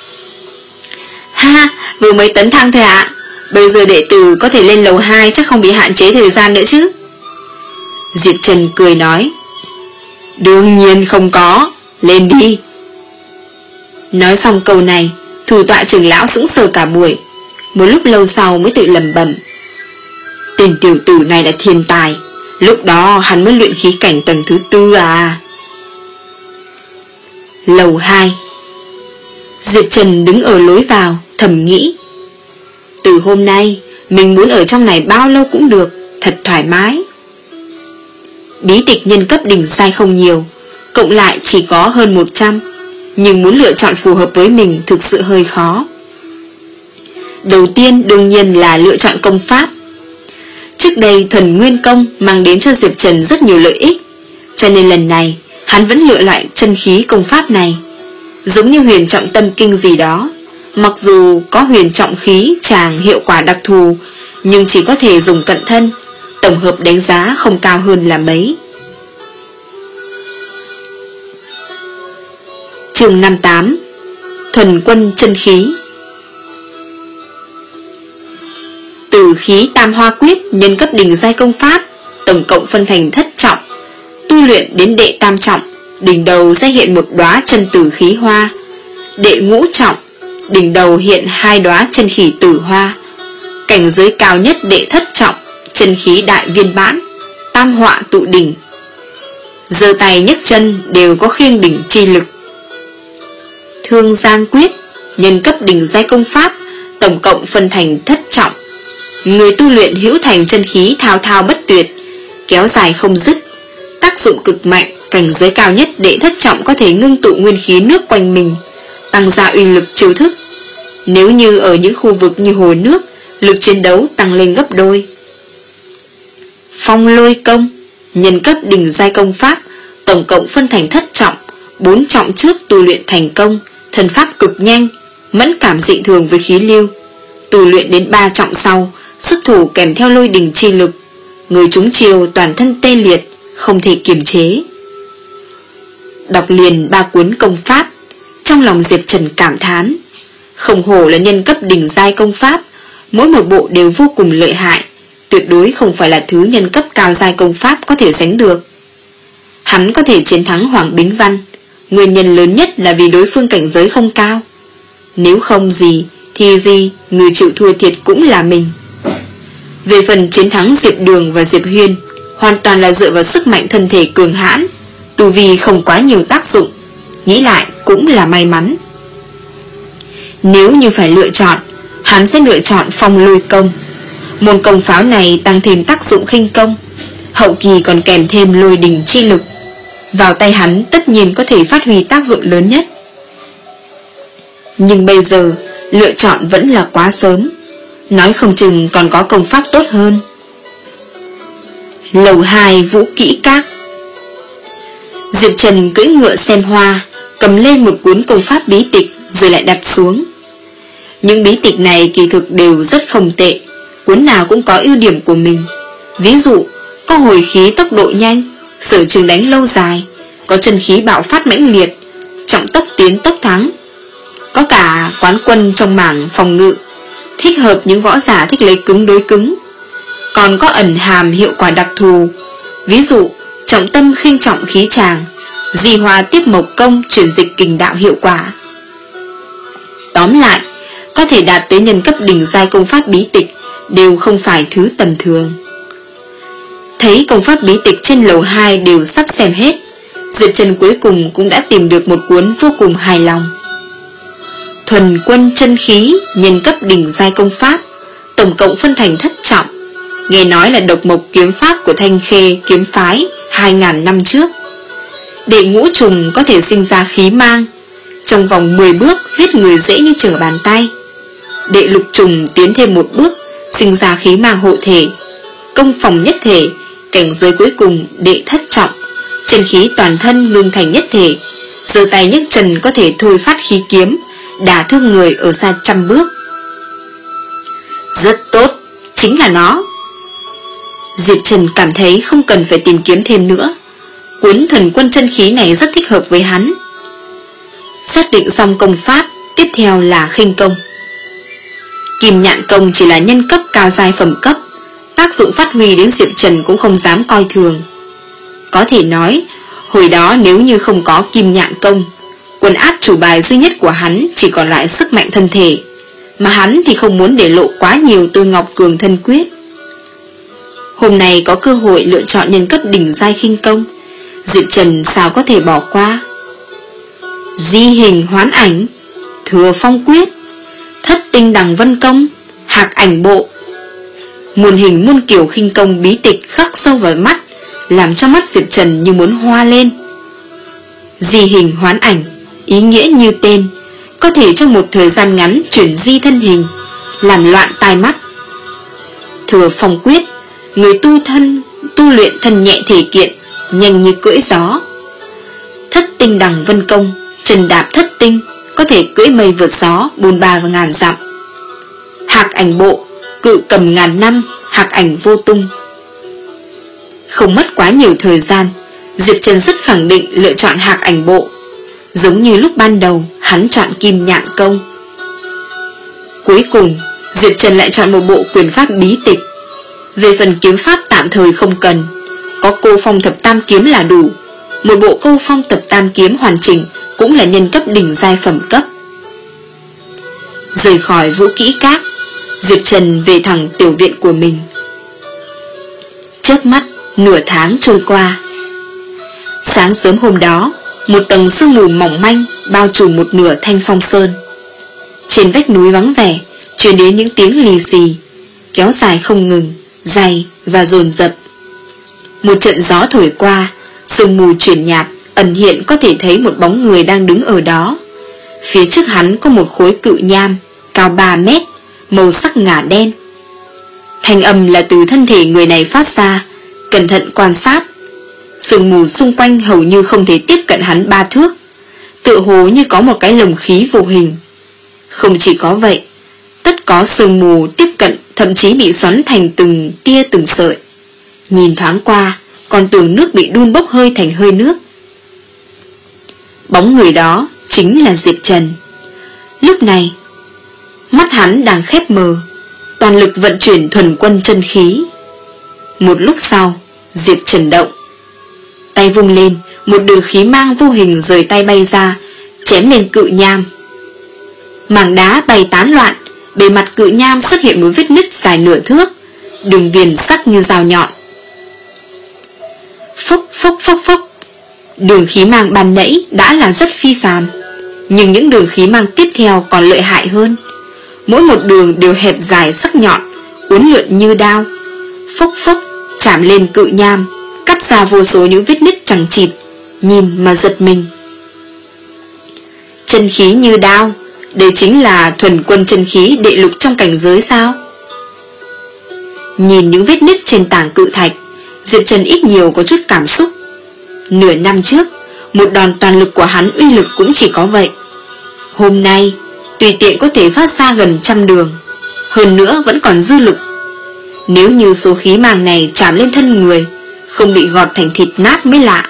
Ha, vừa mới tấn thăng thôi ạ. Bây giờ đệ tử có thể lên lầu hai, chắc không bị hạn chế thời gian nữa chứ? Diệp Trần cười nói: đương nhiên không có, lên đi. Nói xong câu này, thủ tọa trưởng lão sững sờ cả buổi, một lúc lâu sau mới tự lẩm bẩm: tên tiểu tử này là thiên tài, lúc đó hắn mới luyện khí cảnh tầng thứ tư à. Lầu hai. Diệp Trần đứng ở lối vào, thầm nghĩ: từ hôm nay mình muốn ở trong này bao lâu cũng được, thật thoải mái. Bí tịch nhân cấp đỉnh giai không nhiều, cộng lại chỉ có hơn một trăm, nhưng muốn lựa chọn phù hợp với mình thực sự hơi khó. Đầu tiên đương nhiên là lựa chọn công pháp. Trước đây thuần nguyên công mang đến cho Diệp Trần rất nhiều lợi ích, cho nên lần này hắn vẫn lựa loại chân khí công pháp này. Giống như huyền trọng tâm kinh gì đó, mặc dù có huyền trọng khí tràng hiệu quả đặc thù, nhưng chỉ có thể dùng cận thân, tổng hợp đánh giá không cao hơn là mấy. Chương năm mươi tám. Thuần quân chân khí. Tử khí tam hoa quyết nhân cấp đỉnh giai công pháp, tổng cộng phân thành thất trọng. Tu luyện đến đệ tam trọng, đỉnh đầu sẽ hiện một đóa chân tử khí hoa. Đệ ngũ trọng, đỉnh đầu hiện hai đóa chân khí tử hoa. Cảnh giới cao nhất đệ thất trọng, chân khí đại viên mãn, tam họa tụ đỉnh. Giơ tay nhấc chân đều có khiêng đỉnh chi lực. Thương Giang quyết nhân cấp đỉnh giai công pháp, tổng cộng phân thành thất trọng. Người tu luyện hữu thành chân khí thao thao bất tuyệt, kéo dài không dứt, tác dụng cực mạnh. Cảnh giới cao nhất đệ thất trọng có thể ngưng tụ nguyên khí nước quanh mình, tăng ra uy lực chiêu thức. Nếu như ở những khu vực như hồ nước, lực chiến đấu tăng lên gấp đôi. Phong lôi công nhân cấp đỉnh giai công pháp, tổng cộng phân thành thất trọng. Bốn trọng trước tu luyện thành công, thần pháp cực nhanh, mẫn cảm dị thường với khí lưu. Tu luyện đến ba trọng sau, sức thủ kèm theo lôi đình chi lực, người trúng chiêu toàn thân tê liệt, không thể kiềm chế. Đọc liền ba cuốn công pháp, trong lòng Diệp Trần cảm thán, không hổ là nhân cấp đỉnh giai công pháp, mỗi một bộ đều vô cùng lợi hại, tuyệt đối không phải là thứ nhân cấp cao giai công pháp có thể sánh được. Hắn có thể chiến thắng Hoàng Bính Văn, nguyên nhân lớn nhất là vì đối phương cảnh giới không cao. Nếu không gì thì gì, người chịu thua thiệt cũng là mình. Về phần chiến thắng Diệp Đường và Diệp Huyên, hoàn toàn là dựa vào sức mạnh thân thể cường hãn, tu vi không quá nhiều tác dụng, nghĩ lại cũng là may mắn. Nếu như phải lựa chọn, hắn sẽ lựa chọn phong lôi công. Môn công pháo này tăng thêm tác dụng khinh công, hậu kỳ còn kèm thêm lôi đình chi lực, vào tay hắn tất nhiên có thể phát huy tác dụng lớn nhất. Nhưng bây giờ lựa chọn vẫn là quá sớm, nói không chừng còn có công pháp tốt hơn. Lầu hai Vũ Kỹ Các. Diệp Trần cưỡi ngựa xem hoa, cầm lên một cuốn công pháp bí tịch rồi lại đặt xuống. Những bí tịch này kỳ thực đều rất không tệ, cuốn nào cũng có ưu điểm của mình. Ví dụ, có hồi khí tốc độ nhanh, sở trường đánh lâu dài, có chân khí bạo phát mãnh liệt, trọng tốc tiến tốc thắng. Có cả quán quân trong mảng phòng ngự, thích hợp những võ giả thích lấy cứng đối cứng. Còn có ẩn hàm hiệu quả đặc thù, ví dụ trọng tâm khinh trọng khí tràng, di hòa tiếp mộc công chuyển dịch kình đạo hiệu quả. Tóm lại, có thể đạt tới nhân cấp đỉnh giai công pháp bí tịch đều không phải thứ tầm thường. Thấy công pháp bí tịch trên lầu hai đều sắp xem hết, Diệp Trần cuối cùng cũng đã tìm được một cuốn vô cùng hài lòng. Thuần quân chân khí nhân cấp đỉnh giai công pháp, tổng cộng phân thành thất trọng. Nghe nói là độc mộc kiếm pháp của Thanh Khê kiếm phái hai ngàn năm trước. Đệ ngũ trùng có thể sinh ra khí mang, trong vòng mười bước giết người dễ như trở bàn tay. Đệ lục trùng tiến thêm một bước, sinh ra khí mang hộ thể, công phòng nhất thể. Cảnh giới cuối cùng đệ thất trọng, chân khí toàn thân ngưng thành nhất thể, giơ tay nhấc chân có thể thôi phát khí kiếm, đả thương người ở xa trăm bước. Rất tốt, chính là nó. Diệp Trần cảm thấy không cần phải tìm kiếm thêm nữa. Cuốn thần quân chân khí này rất thích hợp với hắn. Xác định xong công pháp, tiếp theo là khinh công. Kim nhạn công chỉ là nhân cấp cao giai phẩm cấp, tác dụng phát huy đến Diệp Trần cũng không dám coi thường. Có thể nói, hồi đó nếu như không có kim nhạn công, quân át chủ bài duy nhất của hắn chỉ còn lại sức mạnh thân thể, mà hắn thì không muốn để lộ quá nhiều tôi ngọc cường thân quyết. Hôm nay có cơ hội lựa chọn nhân cấp đỉnh giai khinh công, Diệp Trần sao có thể bỏ qua. Di hình hoán ảnh, thừa phong quyết, thất tinh đằng vân công, hạc ảnh bộ. Muôn hình muôn kiểu khinh công bí tịch khắc sâu vào mắt, làm cho mắt Diệp Trần như muốn hoa lên. Di hình hoán ảnh, ý nghĩa như tên, có thể trong một thời gian ngắn chuyển di thân hình, làm loạn tai mắt. Thừa phong quyết, người tu thân tu luyện thân nhẹ thể kiện, nhanh như cưỡi gió. Thất tinh đằng vân công, chân đạp thất tinh, có thể cưỡi mây vượt gió, bôn ba và ngàn dặm. Hạc ảnh bộ, cự cầm ngàn năm, hạc ảnh vô tung. Không mất quá nhiều thời gian, Diệp Trần rất khẳng định lựa chọn hạc ảnh bộ, giống như lúc ban đầu hắn chọn kim nhạn công. Cuối cùng, Diệp Trần lại chọn một bộ quyền pháp bí tịch. Về phần kiếm pháp tạm thời không cần, có cô phong thập tam kiếm là đủ. Một bộ câu phong thập tam kiếm hoàn chỉnh cũng là nhân cấp đỉnh giai phẩm cấp. Rời khỏi Vũ Kỹ Các, Diệp Trần về thẳng tiểu viện của mình. Chớp mắt, nửa tháng trôi qua. Sáng sớm hôm đó, một tầng sương mù mỏng manh bao trùm một nửa Thanh Phong Sơn. Trên vách núi vắng vẻ truyền đến những tiếng lì xì, kéo dài không ngừng, dày và dồn dập. Một trận gió thổi qua, sương mù chuyển nhạt, ẩn hiện có thể thấy một bóng người đang đứng ở đó. Phía trước hắn có một khối cự nham cao ba mét, màu sắc ngà đen. Thanh âm là từ thân thể người này phát ra. Cẩn thận quan sát, sương mù xung quanh hầu như không thể tiếp cận hắn ba thước, tựa hồ như có một cái lồng khí vô hình. Không chỉ có vậy, tất có sương mù tiếp cận thậm chí bị xoắn thành từng tia từng sợi. Nhìn thoáng qua, còn tưởng nước bị đun bốc hơi thành hơi nước. Bóng người đó chính là Diệp Trần. Lúc này, mắt hắn đang khép mờ, toàn lực vận chuyển thuần quân chân khí. Một lúc sau, Diệp Trần động, tay vung lên, một đường khí mang vô hình rời tay bay ra, chém lên cự nham. Mảng đá bay tán loạn, bề mặt cự nham xuất hiện một vết nứt dài nửa thước, đường viền sắc như dao nhọn. Phốc phốc phốc phốc. Đường khí mang ban nãy đã là rất phi phàm, nhưng những đường khí mang tiếp theo còn lợi hại hơn. Mỗi một đường đều hẹp dài sắc nhọn, uốn lượn như đao. Phốc phốc chạm lên cự nham, cắt ra vô số những vết nứt chằng chịt, nhìn mà giật mình. Chân khí như đao, đây chính là thuần quân chân khí đệ lục trong cảnh giới sao? Nhìn những vết nứt trên tảng cự thạch, Diệp Trần ít nhiều có chút cảm xúc. Nửa năm trước, một đòn toàn lực của hắn uy lực cũng chỉ có vậy. Hôm nay, tùy tiện có thể phát ra gần trăm đường, hơn nữa vẫn còn dư lực. Nếu như số khí mang này chạm lên thân người, không bị gọt thành thịt nát mới lạ.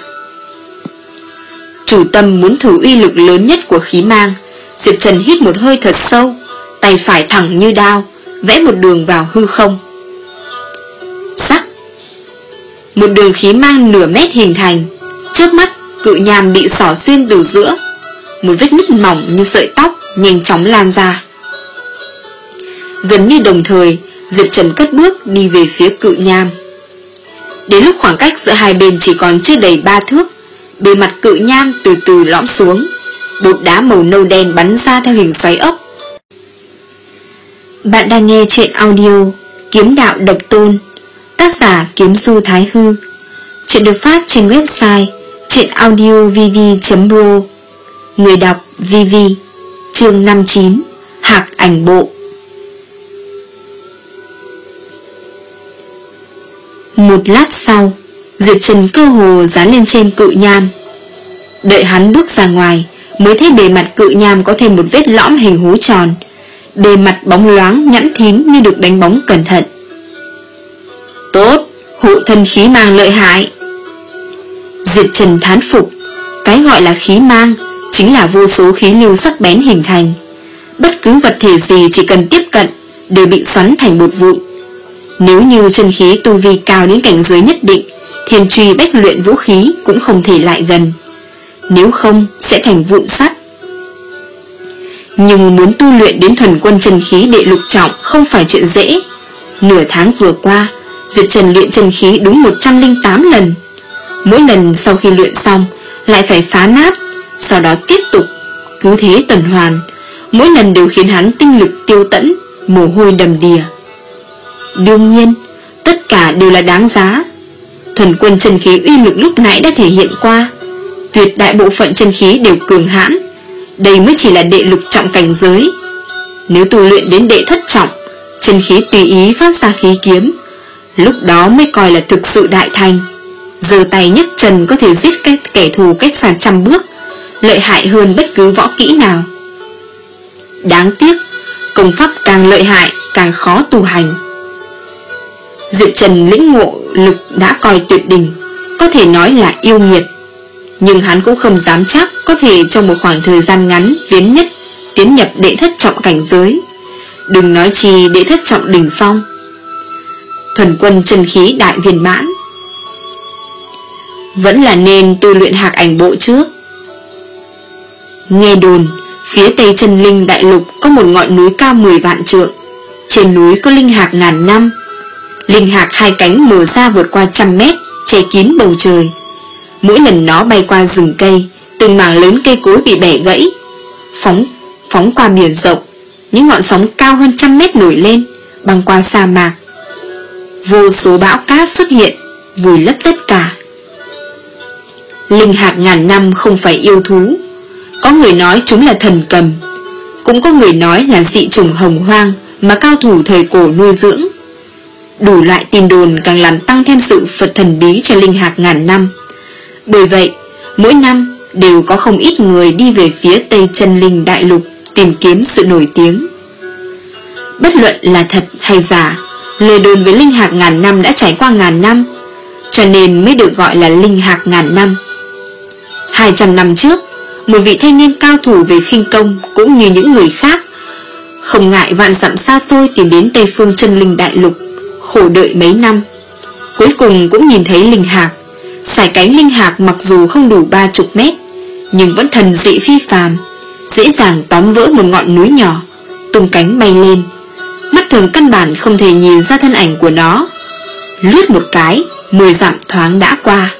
Chủ tâm muốn thử uy lực lớn nhất của khí mang, Diệp Trần hít một hơi thật sâu, tay phải thẳng như đao, vẽ một đường vào hư không. Sắc, một đường khí mang nửa mét hình thành. Trước mắt, cự nham bị xỏ xuyên từ giữa, một vết nứt mỏng như sợi tóc nhanh chóng lan ra. Gần như đồng thời, Diệp Trần cất bước đi về phía cự nham. Đến lúc khoảng cách giữa hai bên chỉ còn chưa đầy ba thước, bề mặt cự nham từ từ lõm xuống, bột đá màu nâu đen bắn ra theo hình xoáy ốc. Bạn đang nghe chuyện audio Kiếm Đạo Độc Tôn, tác giả Kiếm Du Thái Hư. Chuyện được phát trên website chuyenaudiovv chấm pro. Người đọc Vivi. Chương năm mươi chín, Hạc ảnh bộ. Một lát sau, Diệp Trần cơ hồ dán lên trên cự nham. Đợi hắn bước ra ngoài, mới thấy bề mặt cự nham có thêm một vết lõm hình hố tròn. Bề mặt bóng loáng nhẵn thín như được đánh bóng cẩn thận. Tốt, hộ thân khí mang lợi hại. Diệp Trần thán phục. Cái gọi là khí mang chính là vô số khí lưu sắc bén hình thành. Bất cứ vật thể gì chỉ cần tiếp cận đều bị xoắn thành bột vụn. Nếu như chân khí tu vi cao đến cảnh giới nhất định, thiên truy bách luyện vũ khí cũng không thể lại gần, nếu không sẽ thành vụn sắt. Nhưng muốn tu luyện đến thuần quân chân khí đệ lục trọng không phải chuyện dễ. Nửa tháng vừa qua, Diệp Trần luyện chân khí đúng một trăm lẻ tám lần. Mỗi lần sau khi luyện xong lại phải phá nát, sau đó tiếp tục, cứ thế tuần hoàn. Mỗi lần đều khiến hắn tinh lực tiêu tẫn, mồ hôi đầm đìa. Đương nhiên, tất cả đều là đáng giá. Thuần quân chân khí uy lực lúc nãy đã thể hiện qua. Tuyệt đại bộ phận chân khí đều cường hãn. Đây mới chỉ là đệ lục trọng cảnh giới. Nếu tu luyện đến đệ thất trọng, chân khí tùy ý phát ra khí kiếm, lúc đó mới coi là thực sự đại thành. Giơ tay nhấc chân có thể giết cái kẻ thù cách xa trăm bước, lợi hại hơn bất cứ võ kỹ nào. Đáng tiếc, công pháp càng lợi hại càng khó tu hành. Diệp Trần lĩnh ngộ lực đã coi tuyệt đỉnh, có thể nói là yêu nghiệt. Nhưng hắn cũng không dám chắc có thể trong một khoảng thời gian ngắn tiến nhất tiến nhập đệ thất trọng cảnh giới, đừng nói chi đệ thất trọng đỉnh phong. Thuần quân chân khí đại viên mãn, vẫn là nên tu luyện hạc ảnh bộ trước. Nghe đồn phía tây chân linh đại lục có một ngọn núi cao mười vạn trượng. Trên núi có linh hạc ngàn năm. Linh hạc hai cánh mở ra vượt qua trăm mét, che kín bầu trời. Mỗi lần nó bay qua rừng cây, từng mảng lớn cây cối bị bẻ gãy, phóng phóng qua biển rộng. Những ngọn sóng cao hơn trăm mét nổi lên, băng qua sa mạc. Vô số bão cát xuất hiện, vùi lấp tất cả. Linh hạc ngàn năm không phải yêu thú. Có người nói chúng là thần cầm, cũng có người nói là dị chủng hồng hoang mà cao thủ thời cổ nuôi dưỡng. Đủ loại tin đồn càng làm tăng thêm sự Phật thần bí cho linh hạc ngàn năm. Bởi vậy, mỗi năm đều có không ít người đi về phía tây chân linh đại lục tìm kiếm sự nổi tiếng. Bất luận là thật hay giả, lời đồn về linh hạc ngàn năm đã trải qua ngàn năm, cho nên mới được gọi là linh hạc ngàn năm. Hai trăm năm trước, một vị thanh niên cao thủ về khinh công cũng như những người khác, không ngại vạn dặm xa xôi tìm đến Tây phương chân linh đại lục, khổ đợi mấy năm, cuối cùng cũng nhìn thấy linh hạc. Sải cánh linh hạc mặc dù không đủ ba chục mét, nhưng vẫn thần dị phi phàm, dễ dàng tóm vỡ một ngọn núi nhỏ, tung cánh bay lên. Mắt thường căn bản không thể nhìn ra thân ảnh của nó. Lướt một cái, mười dặm thoáng đã qua.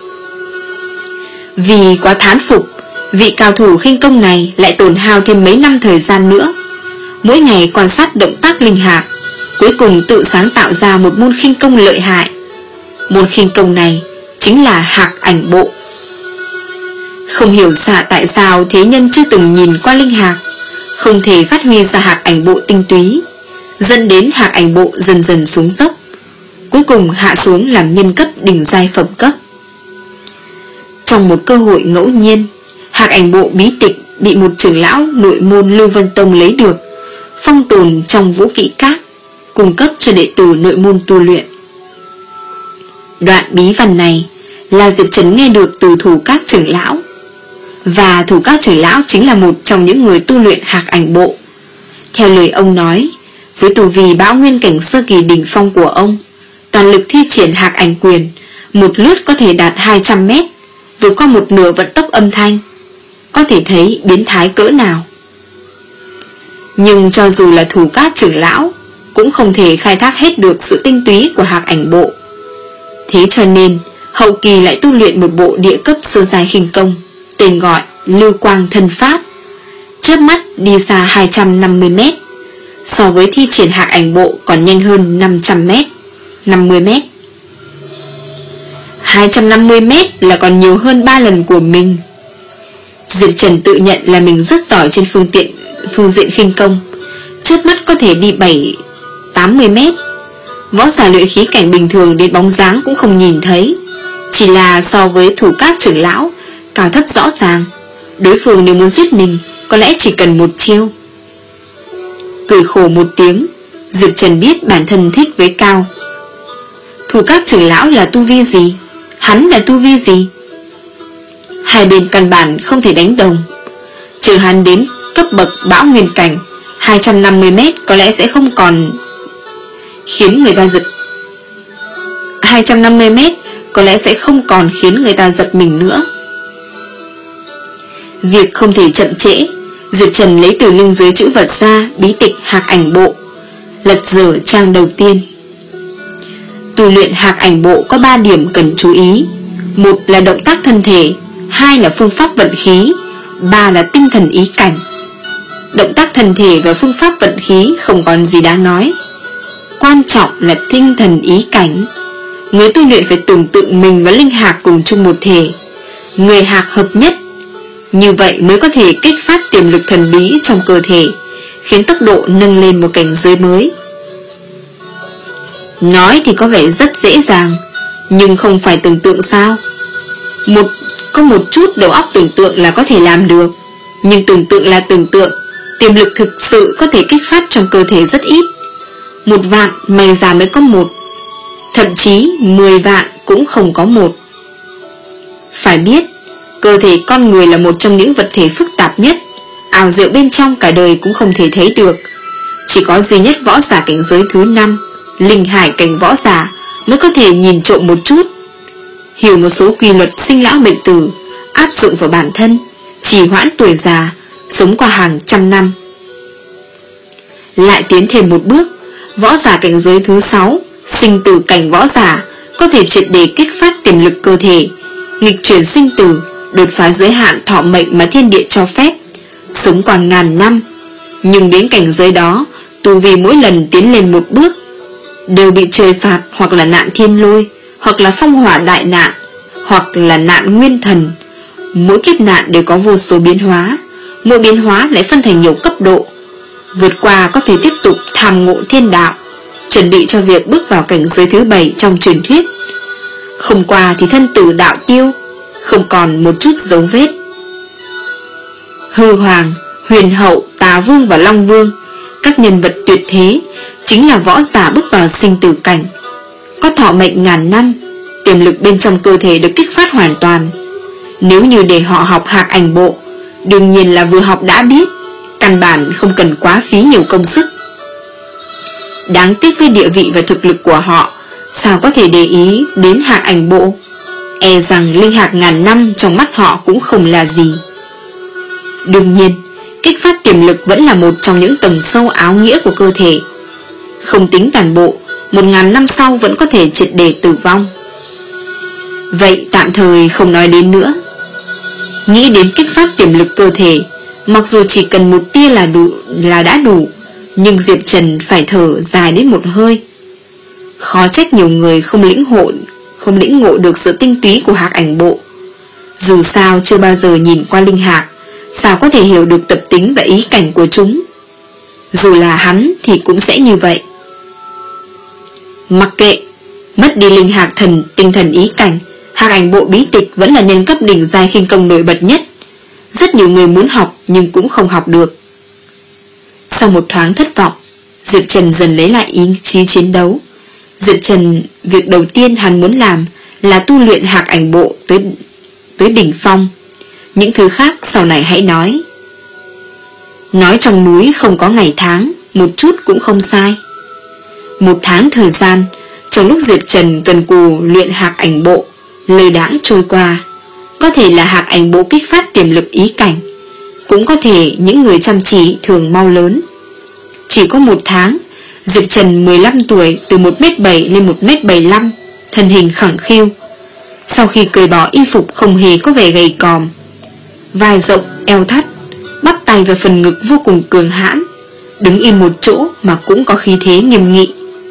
Vì quá thán phục, vị cao thủ khinh công này lại tổn hao thêm mấy năm thời gian nữa, mỗi ngày quan sát động tác linh hạc, cuối cùng tự sáng tạo ra một môn khinh công lợi hại. Môn khinh công này chính là hạc ảnh bộ. Không hiểu xạ tại sao thế nhân chưa từng nhìn qua linh hạc, không thể phát huy ra hạc ảnh bộ tinh túy, dẫn đến hạc ảnh bộ dần dần xuống dốc, cuối cùng hạ xuống làm nhân cấp đỉnh giai phẩm cấp. Trong một cơ hội ngẫu nhiên, hạc ảnh bộ bí tịch bị một trưởng lão nội môn Lưu Vân Tông lấy được, phong tồn trong vũ kỹ các, cung cấp cho đệ tử nội môn tu luyện. Đoạn bí văn này là Diệp Trần nghe được từ thủ các trưởng lão, và thủ các trưởng lão chính là một trong những người tu luyện hạc ảnh bộ. Theo lời ông nói, với tu vi bão nguyên cảnh sơ kỳ đỉnh phong của ông, toàn lực thi triển hạc ảnh quyền, một lướt có thể đạt hai trăm mét, vượt qua một nửa vận tốc âm thanh, có thể thấy biến thái cỡ nào. Nhưng cho dù là thủ các trưởng lão, cũng không thể khai thác hết được sự tinh túy của hạc ảnh bộ. Thế cho nên hậu kỳ lại tu luyện một bộ địa cấp sơ giai khinh công, tên gọi Lưu Quang Thân Pháp, chớp mắt đi xa hai trăm năm mươi mét, so với thi triển hạc ảnh bộ còn nhanh hơn năm trăm mét, năm mươi mét. hai trăm năm mươi mét là còn nhiều hơn ba lần của mình. Diệp Trần tự nhận là mình rất giỏi trên phương tiện phương diện khinh công, chớp mắt có thể đi bảy tám mươi mét. Võ giả luyện khí cảnh bình thường đến bóng dáng cũng không nhìn thấy, chỉ là so với thủ các trưởng lão cao thấp rõ ràng. Đối phương nếu muốn giết mình có lẽ chỉ cần một chiêu. Cười khổ một tiếng, Diệp Trần biết bản thân thích với Cao. Thủ các trưởng lão là tu vi gì? Hắn là tu vi gì? Hai bên căn bản không thể đánh đồng. Trừ hắn đến cấp bậc bão nguyên cảnh, hai trăm năm mươi mét có lẽ sẽ không còn khiến người ta giật hai trăm năm mươi mét có lẽ sẽ không còn khiến người ta giật mình nữa. Việc không thể chậm trễ, Diệp Trần lấy từ linh giới chữ vật ra bí tịch Hạc Ảnh Bộ, lật dở trang đầu tiên. Tu luyện Hạc Ảnh Bộ có ba điểm cần chú ý. Một là động tác thân thể, hai là phương pháp vận khí, ba là tinh thần ý cảnh. Động tác thân thể và phương pháp vận khí không còn gì đáng nói. Quan trọng là tinh thần ý cảnh. Người tu luyện phải tưởng tượng mình và linh hạc cùng chung một thể, người hạc hợp nhất. Như vậy mới có thể kích phát tiềm lực thần bí trong cơ thể, khiến tốc độ nâng lên một cảnh giới mới. Nói thì có vẻ rất dễ dàng, nhưng không phải tưởng tượng sao? Một Có một chút đầu óc tưởng tượng là có thể làm được. Nhưng tưởng tượng là tưởng tượng, tiềm lực thực sự có thể kích phát trong cơ thể rất ít. Một vạn may ra mới có một, thậm chí mười vạn cũng không có một. Phải biết, cơ thể con người là một trong những vật thể phức tạp nhất, ảo diệu bên trong cả đời cũng không thể thấy được. Chỉ có duy nhất võ giả cảnh giới thứ năm, linh hải cảnh võ giả, mới có thể nhìn trộm một chút, hiểu một số quy luật sinh lão bệnh tử, áp dụng vào bản thân, trì hoãn tuổi già, sống qua hàng trăm năm. Lại tiến thêm một bước, võ giả cảnh giới thứ sáu, sinh tử cảnh võ giả, có thể triệt để kích phát tiềm lực cơ thể, nghịch chuyển sinh tử, đột phá giới hạn thọ mệnh mà thiên địa cho phép, sống qua ngàn năm. Nhưng đến cảnh giới đó, tu vi mỗi lần tiến lên một bước đều bị trời phạt, hoặc là nạn thiên lôi, hoặc là phong hỏa đại nạn, hoặc là nạn nguyên thần. Mỗi kiếp nạn đều có vô số biến hóa, mỗi biến hóa lại phân thành nhiều cấp độ. Vượt qua có thể tiếp tục tham ngộ thiên đạo, chuẩn bị cho việc bước vào cảnh giới thứ bảy trong truyền thuyết. Không qua thì thân tử đạo tiêu, không còn một chút dấu vết. Hư Hoàng, Huyền Hậu, Tà Vương và Long Vương, các nhân vật tuyệt thế, chính là võ giả bước vào sinh tử cảnh, có thọ mệnh ngàn năm, tiềm lực bên trong cơ thể được kích phát hoàn toàn. Nếu như để họ học Hạc Ảnh Bộ, đương nhiên là vừa học đã biết, căn bản không cần quá phí nhiều công sức. Đáng tiếc với địa vị và thực lực của họ, sao có thể để ý đến Hạc Ảnh Bộ? E rằng linh hạc ngàn năm trong mắt họ cũng không là gì. Đương nhiên, kích phát tiềm lực vẫn là một trong những tầng sâu áo nghĩa của cơ thể. Không tính toàn bộ, một ngàn năm sau vẫn có thể triệt để tử vong. Vậy tạm thời không nói đến nữa. Nghĩ đến kích phát tiềm lực cơ thể, mặc dù chỉ cần một tia là đủ là đã đủ, nhưng Diệp Trần phải thở dài đến một hơi. Khó trách nhiều người không lĩnh hộ Không lĩnh ngộ được sự tinh túy của Hạc Ảnh Bộ. Dù sao chưa bao giờ nhìn qua linh hạc, sao có thể hiểu được tập tính và ý cảnh của chúng. Dù là hắn thì cũng sẽ như vậy. Mặc kệ, mất đi linh hạc thần tinh thần ý cảnh, Hạc Ảnh Bộ bí tịch vẫn là nhân cấp đỉnh giai khinh công nổi bật nhất. Rất nhiều người muốn học nhưng cũng không học được. Sau một thoáng thất vọng, Diệp Trần dần lấy lại ý chí chiến đấu. Diệp Trần, việc đầu tiên hắn muốn làm là tu luyện Hạc Ảnh Bộ tới, tới đỉnh phong. Những thứ khác sau này hãy nói. Nói trong núi không có ngày tháng, một chút cũng không sai. Một tháng thời gian, trong lúc Diệp Trần cần cù luyện Hạc Ảnh Bộ, lơi đãng trôi qua. Có thể là Hạc Ảnh Bộ kích phát tiềm lực ý cảnh, cũng có thể những người chăm chỉ thường mau lớn. Chỉ có một tháng, Diệp Trần mười lăm tuổi, từ một mét bảy lên một mét bảy mươi lăm, thân hình khẳng khiu. Sau khi cởi bỏ y phục không hề có vẻ gầy còm, vai rộng, eo thắt, bắp tay và phần ngực vô cùng cường hãn, đứng im một chỗ mà cũng có khí thế nghiêm nghị.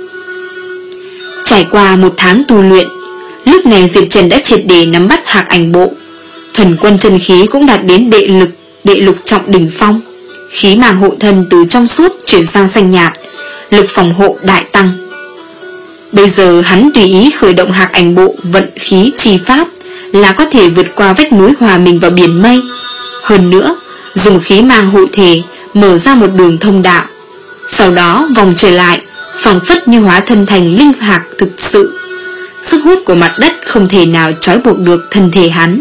Trải qua một tháng tu luyện, lúc này Diệp Trần đã triệt để nắm bắt Hạc Ảnh Bộ. Thuần quân chân khí cũng đạt đến đệ lực, đệ lục trọng đỉnh phong. Khí màng hộ thân từ trong suốt chuyển sang xanh nhạt, lực phòng hộ đại tăng. Bây giờ hắn tùy ý khởi động Hạc Ảnh Bộ vận khí chi pháp, là có thể vượt qua vách núi hòa mình vào biển mây. Hơn nữa, dùng khí mang hội thể mở ra một đường thông đạo, sau đó vòng trở lại, phảng phất như hóa thân thành linh hạc thực sự. Sức hút của mặt đất không thể nào trói buộc được thân thể hắn.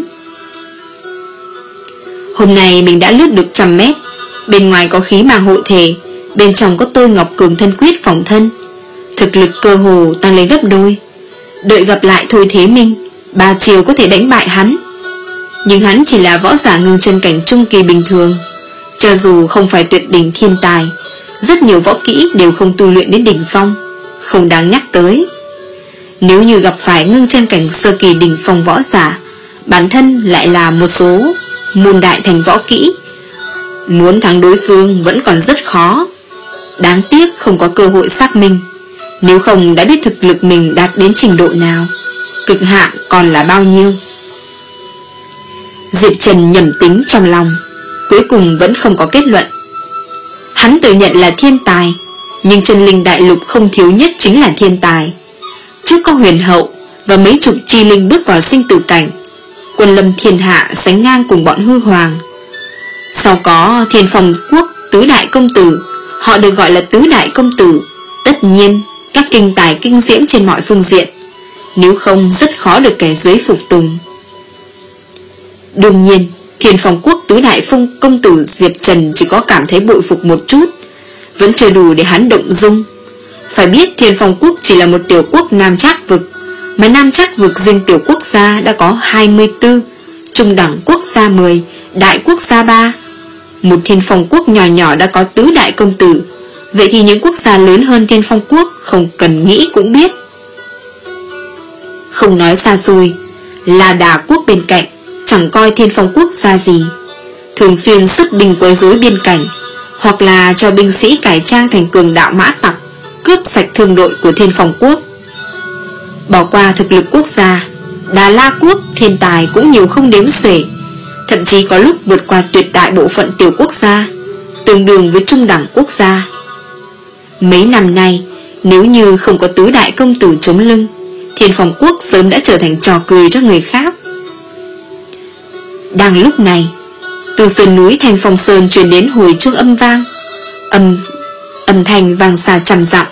Hôm nay mình đã lướt được trăm mét. Bên ngoài có khí mang hội thể, bên trong có tôi Ngọc Cường thân quyết phòng thân. Thực lực cơ hồ tăng lên gấp đôi. Đợi gặp lại Thôi Thế Minh, ba chiều có thể đánh bại hắn. Nhưng hắn chỉ là võ giả ngưng chân cảnh trung kỳ bình thường. Cho dù không phải tuyệt đỉnh thiên tài, rất nhiều võ kỹ đều không tu luyện đến đỉnh phong, không đáng nhắc tới. Nếu như gặp phải ngưng chân cảnh sơ kỳ đỉnh phong võ giả, bản thân lại là một số môn đại thành võ kỹ, muốn thắng đối phương vẫn còn rất khó. Đáng tiếc không có cơ hội xác minh. Nếu không đã biết thực lực mình đạt đến trình độ nào, cực hạn còn là bao nhiêu. Diệp Trần nhẩm tính trong lòng, cuối cùng vẫn không có kết luận. Hắn tự nhận là thiên tài, nhưng chân linh đại lục không thiếu nhất chính là thiên tài. Trước có huyền hậu và mấy chục chi linh bước vào sinh tử cảnh, quân lâm thiên hạ sánh ngang cùng bọn hư hoàng. Sau có Thiên Phong Quốc tứ đại công tử, họ được gọi là tứ đại công tử. Tất nhiên các kinh tài kinh diễm trên mọi phương diện, nếu không rất khó được kẻ dưới phục tùng. Đương nhiên Thiên Phong Quốc tứ đại phong công tử Diệp Trần chỉ có cảm thấy bội phục một chút, vẫn chưa đủ để hắn động dung. Phải biết Thiên Phong Quốc chỉ là một tiểu quốc Nam Trác vực, mà Nam Trác vực riêng tiểu quốc gia đã có hai mươi tư, trung đẳng quốc gia mười, đại quốc gia ba. Một Thiên Phong Quốc nhỏ nhỏ đã có tứ đại công tử, vậy thì những quốc gia lớn hơn Thiên Phong Quốc không cần nghĩ cũng biết. Không nói xa xôi, là Đà Quốc bên cạnh chẳng coi Thiên Phong Quốc ra gì, thường xuyên xuất binh quấy rối biên cảnh, hoặc là cho binh sĩ cải trang thành cường đạo mã tặc, cướp sạch thương đội của Thiên Phong Quốc. Bỏ qua thực lực quốc gia, Đà La Quốc thiên tài cũng nhiều không đếm xuể, thậm chí có lúc vượt qua tuyệt đại bộ phận tiểu quốc gia, tương đương với trung đẳng quốc gia. Mấy năm nay, nếu như không có tứ đại công tử chống lưng, Thiên Phong Quốc sớm đã trở thành trò cười cho người khác. Đang lúc này, từ sườn núi Thanh Phong Sơn truyền đến hồi chuông âm vang, âm âm thanh vang xa trăm dặm.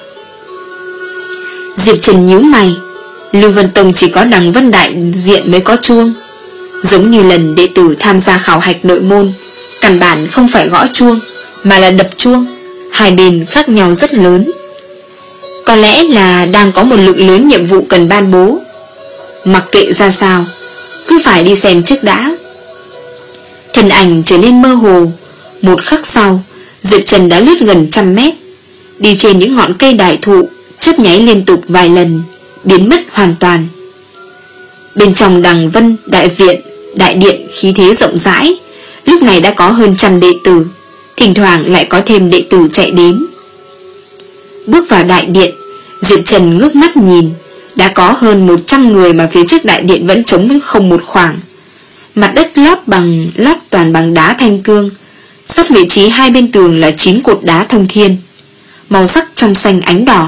Diệp Trần nhíu mày, Lưu Vân Tông chỉ có Đằng Vân đại diện mới có chuông. Giống như lần đệ tử tham gia khảo hạch nội môn, căn bản không phải gõ chuông mà là đập chuông, hai bên khác nhau rất lớn. Có lẽ là đang có một lượng lớn nhiệm vụ cần ban bố. Mặc kệ ra sao, cứ phải đi xem trước đã. Thân ảnh trở nên mơ hồ. Một khắc sau, Diệp Trần đã lướt gần trăm mét, đi trên những ngọn cây đại thụ, chớp nháy liên tục vài lần, biến mất hoàn toàn. Bên trong Đằng Vân đại diện đại điện khí thế rộng rãi, lúc này đã có hơn trăm đệ tử, thỉnh thoảng lại có thêm đệ tử chạy đến. Bước vào đại điện, Diệp Trần ngước mắt nhìn, đã có hơn một trăm người mà phía trước đại điện vẫn trống không một khoảng. Mặt đất lót bằng lót toàn bằng đá thanh cương, sát vị trí hai bên tường là chín cột đá thông thiên, màu sắc trong xanh ánh đỏ.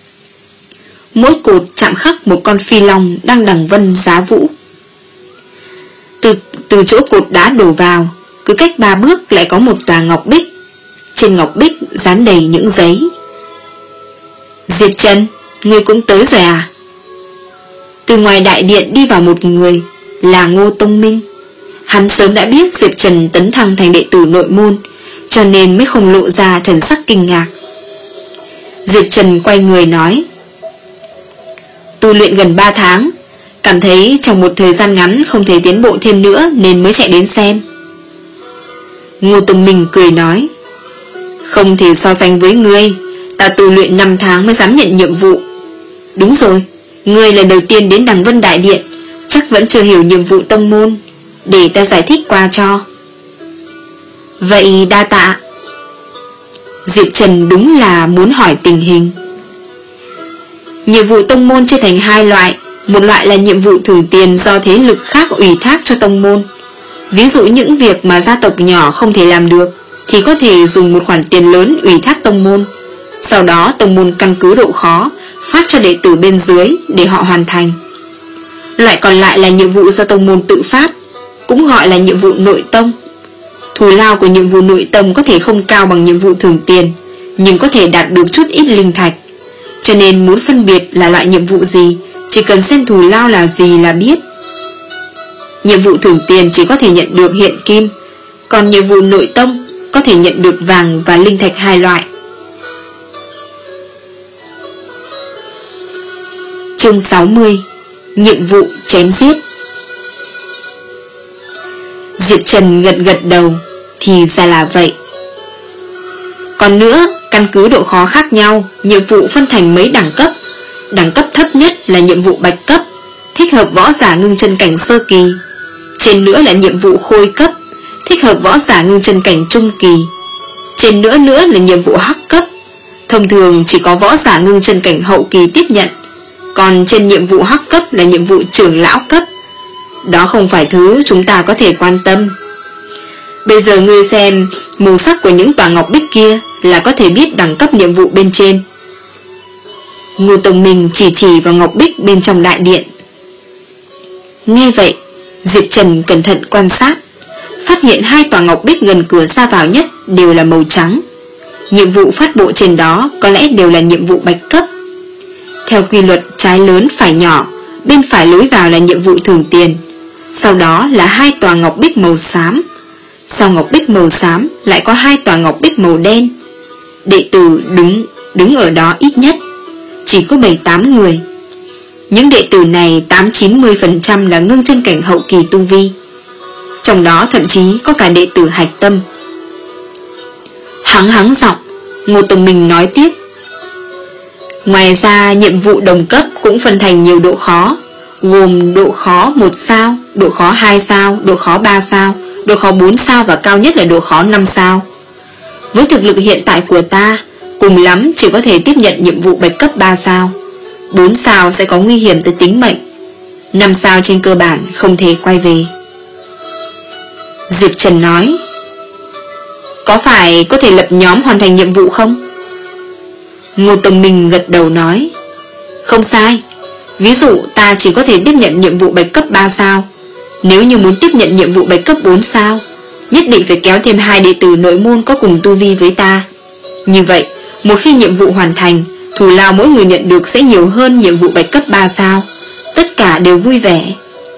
Mỗi cột chạm khắc một con phi long đang đằng vân giá vũ. Từ, từ chỗ cột đá đổ vào, cứ cách ba bước lại có một tòa ngọc bích. Trên ngọc bích dán đầy những giấy. Diệp Trần, ngươi cũng tới rồi à? Từ ngoài đại điện đi vào một người, là Ngô Tông Minh. Hắn sớm đã biết Diệp Trần tấn thăng thành đệ tử nội môn, cho nên mới không lộ ra thần sắc kinh ngạc. Diệp Trần quay người nói: tu luyện gần ba tháng, cảm thấy trong một thời gian ngắn không thể tiến bộ thêm nữa nên mới chạy đến xem. Ngô Tông Minh cười nói: không thể so sánh với ngươi, ta tu luyện năm tháng mới dám nhận nhiệm vụ. Đúng rồi, ngươi lần đầu tiên đến Đằng Vân đại điện, chắc vẫn chưa hiểu nhiệm vụ tông môn, để ta giải thích qua cho. Vậy đa tạ. Diệp Trần đúng là muốn hỏi tình hình. Nhiệm vụ tông môn chia thành hai loại. Một loại là nhiệm vụ thưởng tiền do thế lực khác ủy thác cho tông môn. Ví dụ những việc mà gia tộc nhỏ không thể làm được thì có thể dùng một khoản tiền lớn ủy thác tông môn. Sau đó tông môn căn cứ độ khó phát cho đệ tử bên dưới để họ hoàn thành. Loại còn lại là nhiệm vụ do tông môn tự phát, cũng gọi là nhiệm vụ nội tông. Thù lao của nhiệm vụ nội tông có thể không cao bằng nhiệm vụ thường tiền, nhưng có thể đạt được chút ít linh thạch. Cho nên muốn phân biệt là loại nhiệm vụ gì, chỉ cần xem thù lao là gì là biết. Nhiệm vụ thường tiền chỉ có thể nhận được hiện kim, còn nhiệm vụ nội tông có thể nhận được vàng và linh thạch hai loại. Chương sáu mươi. Nhiệm vụ chém giết. Diệp Trần gật gật đầu, thì ra là vậy. Còn nữa, căn cứ độ khó khác nhau, nhiệm vụ phân thành mấy đẳng cấp. Đẳng cấp thấp nhất là nhiệm vụ bạch cấp, thích hợp võ giả ngưng chân cảnh sơ kỳ. Trên nữa là nhiệm vụ khôi cấp, thích hợp võ giả ngưng chân cảnh trung kỳ. Trên nữa nữa là nhiệm vụ hắc cấp, thông thường chỉ có võ giả ngưng chân cảnh hậu kỳ tiếp nhận. Còn trên nhiệm vụ hắc cấp là nhiệm vụ trưởng lão cấp. Đó không phải thứ chúng ta có thể quan tâm. Bây giờ ngươi xem màu sắc của những tòa ngọc bích kia là có thể biết đẳng cấp nhiệm vụ bên trên. Ngô Tông Minh chỉ chỉ vào ngọc bích bên trong đại điện. Nghe vậy, Diệp Trần cẩn thận quan sát, phát hiện hai tòa ngọc bích gần cửa ra vào nhất đều là màu trắng. Nhiệm vụ phát bộ trên đó có lẽ đều là nhiệm vụ bạch cấp. Theo quy luật trái lớn phải nhỏ, bên phải lối vào là nhiệm vụ thường tiền, sau đó là hai tòa ngọc bích màu xám. Sau ngọc bích màu xám lại có hai tòa ngọc bích màu đen. Đệ tử đứng đứng ở đó ít nhất chỉ có bảy tám người. Những đệ tử này tám chín mươi phần trăm là ngưng chân cảnh hậu kỳ tu vi, trong đó thậm chí có cả đệ tử hạch tâm. Hắng hắng giọng, Ngô Tông Minh nói tiếp. Ngoài ra nhiệm vụ đồng cấp cũng phân thành nhiều độ khó, gồm độ khó một sao, độ khó hai sao, độ khó ba sao, độ khó bốn sao và cao nhất là độ khó năm sao. Với thực lực hiện tại của ta, cùng lắm chỉ có thể tiếp nhận nhiệm vụ bạch cấp ba sao. bốn sao sẽ có nguy hiểm tới tính mệnh, năm sao trên cơ bản không thể quay về. Diệp Trần nói. Có phải có thể lập nhóm hoàn thành nhiệm vụ không? Ngô Tông Minh gật đầu nói. Không sai. Ví dụ ta chỉ có thể tiếp nhận nhiệm vụ bạch cấp ba sao. Nếu như muốn tiếp nhận nhiệm vụ bạch cấp bốn sao, nhất định phải kéo thêm hai đệ tử nội môn có cùng tu vi với ta. Như vậy, một khi nhiệm vụ hoàn thành, thù lao mỗi người nhận được sẽ nhiều hơn nhiệm vụ bạch cấp ba sao. Tất cả đều vui vẻ.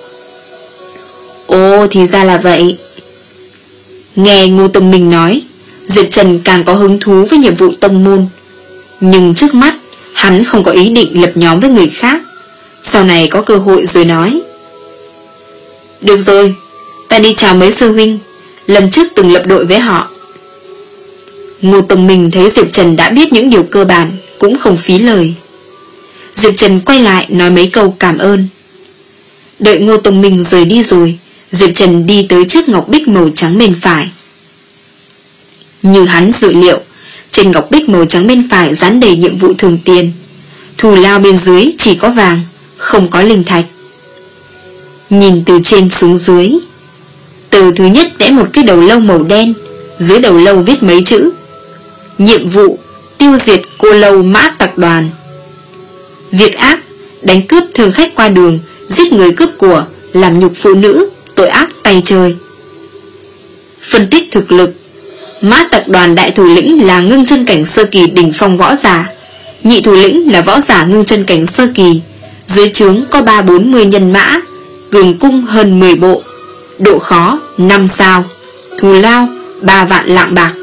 Ồ, thì ra là vậy. Nghe Ngô Tông Minh nói, Diệp Trần càng có hứng thú với nhiệm vụ tông môn. Nhưng trước mắt hắn không có ý định lập nhóm với người khác, sau này có cơ hội rồi nói. Được rồi, ta đi chào mấy sư huynh, lần trước từng lập đội với họ. Ngô Tông Minh thấy Diệp Trần đã biết những điều cơ bản, cũng không phí lời. Diệp Trần quay lại nói mấy câu cảm ơn. Đợi Ngô Tông Minh rời đi rồi, Diệp Trần đi tới trước ngọc bích màu trắng bên phải. Như hắn dự liệu, trên ngọc bích màu trắng bên phải dán đầy nhiệm vụ thường tiền. Thù lao bên dưới chỉ có vàng, không có linh thạch. Nhìn từ trên xuống dưới, từ thứ nhất vẽ một cái đầu lâu màu đen, dưới đầu lâu viết mấy chữ: nhiệm vụ tiêu diệt cô lâu Mã Tặc Đoàn. Việc ác, đánh cướp thương khách qua đường, giết người cướp của, làm nhục phụ nữ, tội ác tay trời. Phân tích thực lực: Mã Tặc Đoàn đại thủ lĩnh là ngưng chân cảnh sơ kỳ đỉnh phong võ giả, nhị thủ lĩnh là võ giả ngưng chân cảnh sơ kỳ, dưới trướng có ba bốn mươi nhân mã, cường cung hơn mười bộ, độ khó năm sao, thù lao ba vạn lạng bạc.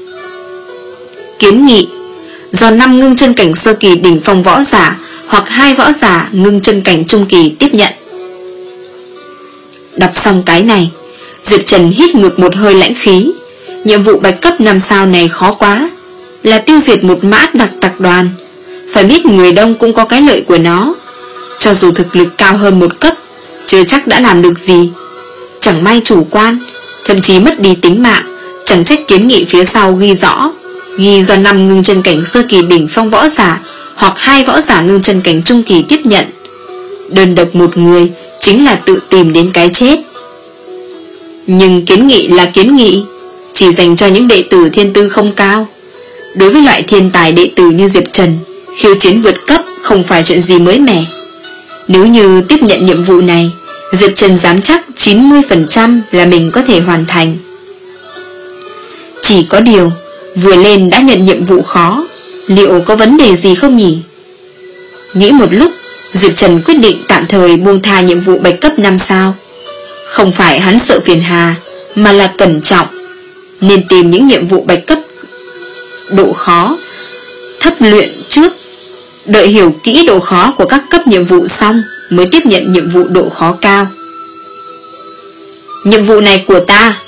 Kiến nghị: do năm ngưng chân cảnh sơ kỳ đỉnh phong võ giả hoặc hai võ giả ngưng chân cảnh trung kỳ tiếp nhận. Đọc xong cái này, Diệp Trần hít ngược một hơi lãnh khí. Nhiệm vụ bạch cấp năm sao này khó quá, là tiêu diệt một mã đặc tặc đoàn. Phải biết người đông cũng có cái lợi của nó, cho dù thực lực cao hơn một cấp, chưa chắc đã làm được gì. Chẳng may chủ quan, thậm chí mất đi tính mạng, chẳng trách kiến nghị phía sau ghi rõ, ghi do năm ngưng chân cảnh sơ kỳ đỉnh phong võ giả hoặc hai võ giả ngưng chân cảnh trung kỳ tiếp nhận. Đơn độc một người chính là tự tìm đến cái chết. Nhưng kiến nghị là kiến nghị, chỉ dành cho những đệ tử thiên tư không cao. Đối với loại thiên tài đệ tử như Diệp Trần, khiêu chiến vượt cấp không phải chuyện gì mới mẻ. Nếu như tiếp nhận nhiệm vụ này, Diệp Trần dám chắc chín mươi phần trăm là mình có thể hoàn thành. Chỉ có điều, vừa lên đã nhận nhiệm vụ khó, liệu có vấn đề gì không nhỉ? Nghĩ một lúc, Diệp Trần quyết định tạm thời buông tha nhiệm vụ bạch cấp năm sao. Không phải hắn sợ phiền hà, mà là cẩn trọng, nên tìm những nhiệm vụ bạch cấp độ khó thấp luyện trước, đợi hiểu kỹ độ khó của các cấp nhiệm vụ xong mới tiếp nhận nhiệm vụ độ khó cao. Nhiệm vụ này của ta.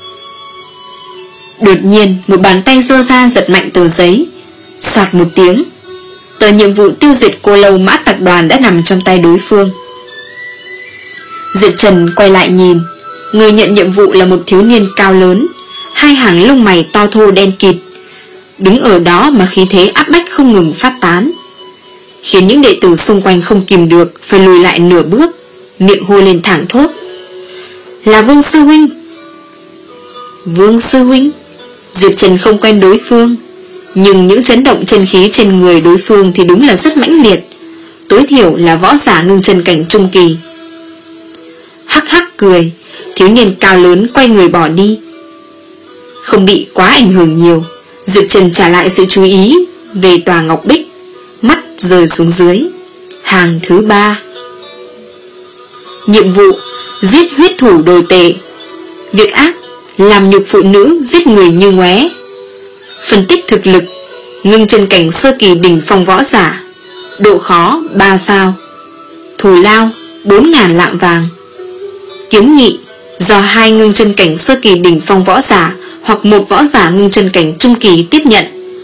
Đột nhiên một bàn tay giơ ra giật mạnh tờ giấy. Soạt một tiếng, tờ nhiệm vụ tiêu diệt cô lâu mã tặc đoàn đã nằm trong tay đối phương. Diệp Trần quay lại nhìn, người nhận nhiệm vụ là một thiếu niên cao lớn, hai hàng lông mày to thô đen kịt, đứng ở đó mà khí thế áp bách không ngừng phát tán, khiến những đệ tử xung quanh không kìm được phải lùi lại nửa bước, miệng hô lên thảng thốt: là Vương sư huynh. Vương sư huynh? Diệp Trần không quen đối phương, nhưng những chấn động chân khí trên người đối phương thì đúng là rất mãnh liệt, tối thiểu là võ giả ngưng chân cảnh trung kỳ. Hắc hắc cười, thiếu niên cao lớn quay người bỏ đi. Không bị quá ảnh hưởng nhiều, Diệp Trần trả lại sự chú ý về tòa ngọc bích, mắt rời xuống dưới. Hàng thứ ba. Nhiệm vụ: giết huyết thủ đồ tể. Việc ác: làm nhục phụ nữ, giết người như ngoé. Phân tích thực lực: ngưng chân cảnh sơ kỳ đỉnh phong võ giả. Độ khó ba sao. Thù lao bốn ngàn lạng vàng. Kiến nghị: do hai ngưng chân cảnh sơ kỳ đỉnh phong võ giả hoặc một võ giả ngưng chân cảnh trung kỳ tiếp nhận.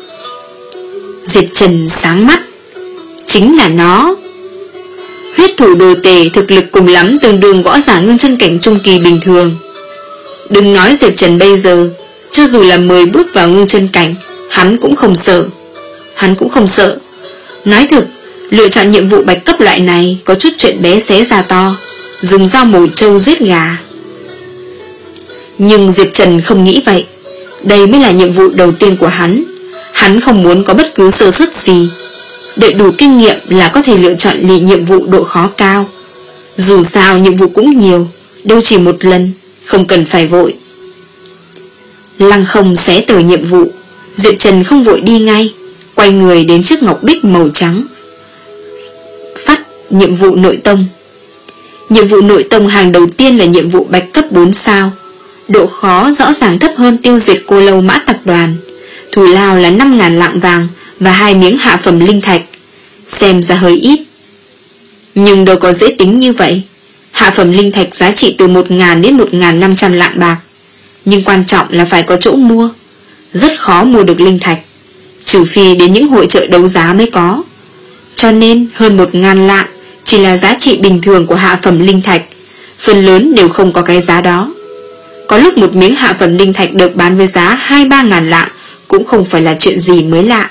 Diệp Trần sáng mắt. Chính là nó. Huyết thủ đồ tể thực lực cùng lắm tương đương võ giả ngưng chân cảnh trung kỳ bình thường. Đừng nói Diệp Trần bây giờ, cho dù là mười bước vào ngưng chân cảnh, hắn cũng không sợ. Hắn cũng không sợ. Nói thực, lựa chọn nhiệm vụ bạch cấp loại này có chút chuyện bé xé ra to, dùng dao mổ trâu giết gà. Nhưng Diệp Trần không nghĩ vậy. Đây mới là nhiệm vụ đầu tiên của hắn. Hắn không muốn có bất cứ sơ suất gì. Đợi đủ kinh nghiệm là có thể lựa chọn lì nhiệm vụ độ khó cao. Dù sao nhiệm vụ cũng nhiều, đâu chỉ một lần, không cần phải vội. Lăng không xé tờ nhiệm vụ, Diệp Trần không vội đi ngay, quay người đến trước ngọc bích màu trắng. Phát nhiệm vụ nội tông. Nhiệm vụ nội tông hàng đầu tiên là nhiệm vụ bạch cấp bốn sao. Độ khó rõ ràng thấp hơn tiêu diệt cô lâu mã tặc đoàn. Thù lao là năm ngàn lạng vàng và hai miếng hạ phẩm linh thạch. Xem ra hơi ít, nhưng đâu có dễ tính như vậy. Hạ phẩm linh thạch giá trị từ một ngàn đến một ngàn năm trăm lạng bạc. Nhưng quan trọng là phải có chỗ mua. Rất khó mua được linh thạch, trừ phi đến những hội chợ đấu giá mới có. Cho nên hơn một ngàn lạng chỉ là giá trị bình thường của hạ phẩm linh thạch. Phần lớn đều không có cái giá đó. Có lúc một miếng hạ phẩm linh thạch được bán với giá hai ba ngàn lạng cũng không phải là chuyện gì mới lạ.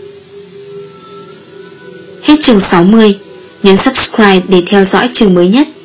Hết chương sáu mươi. Nhấn subscribe để theo dõi chương mới nhất.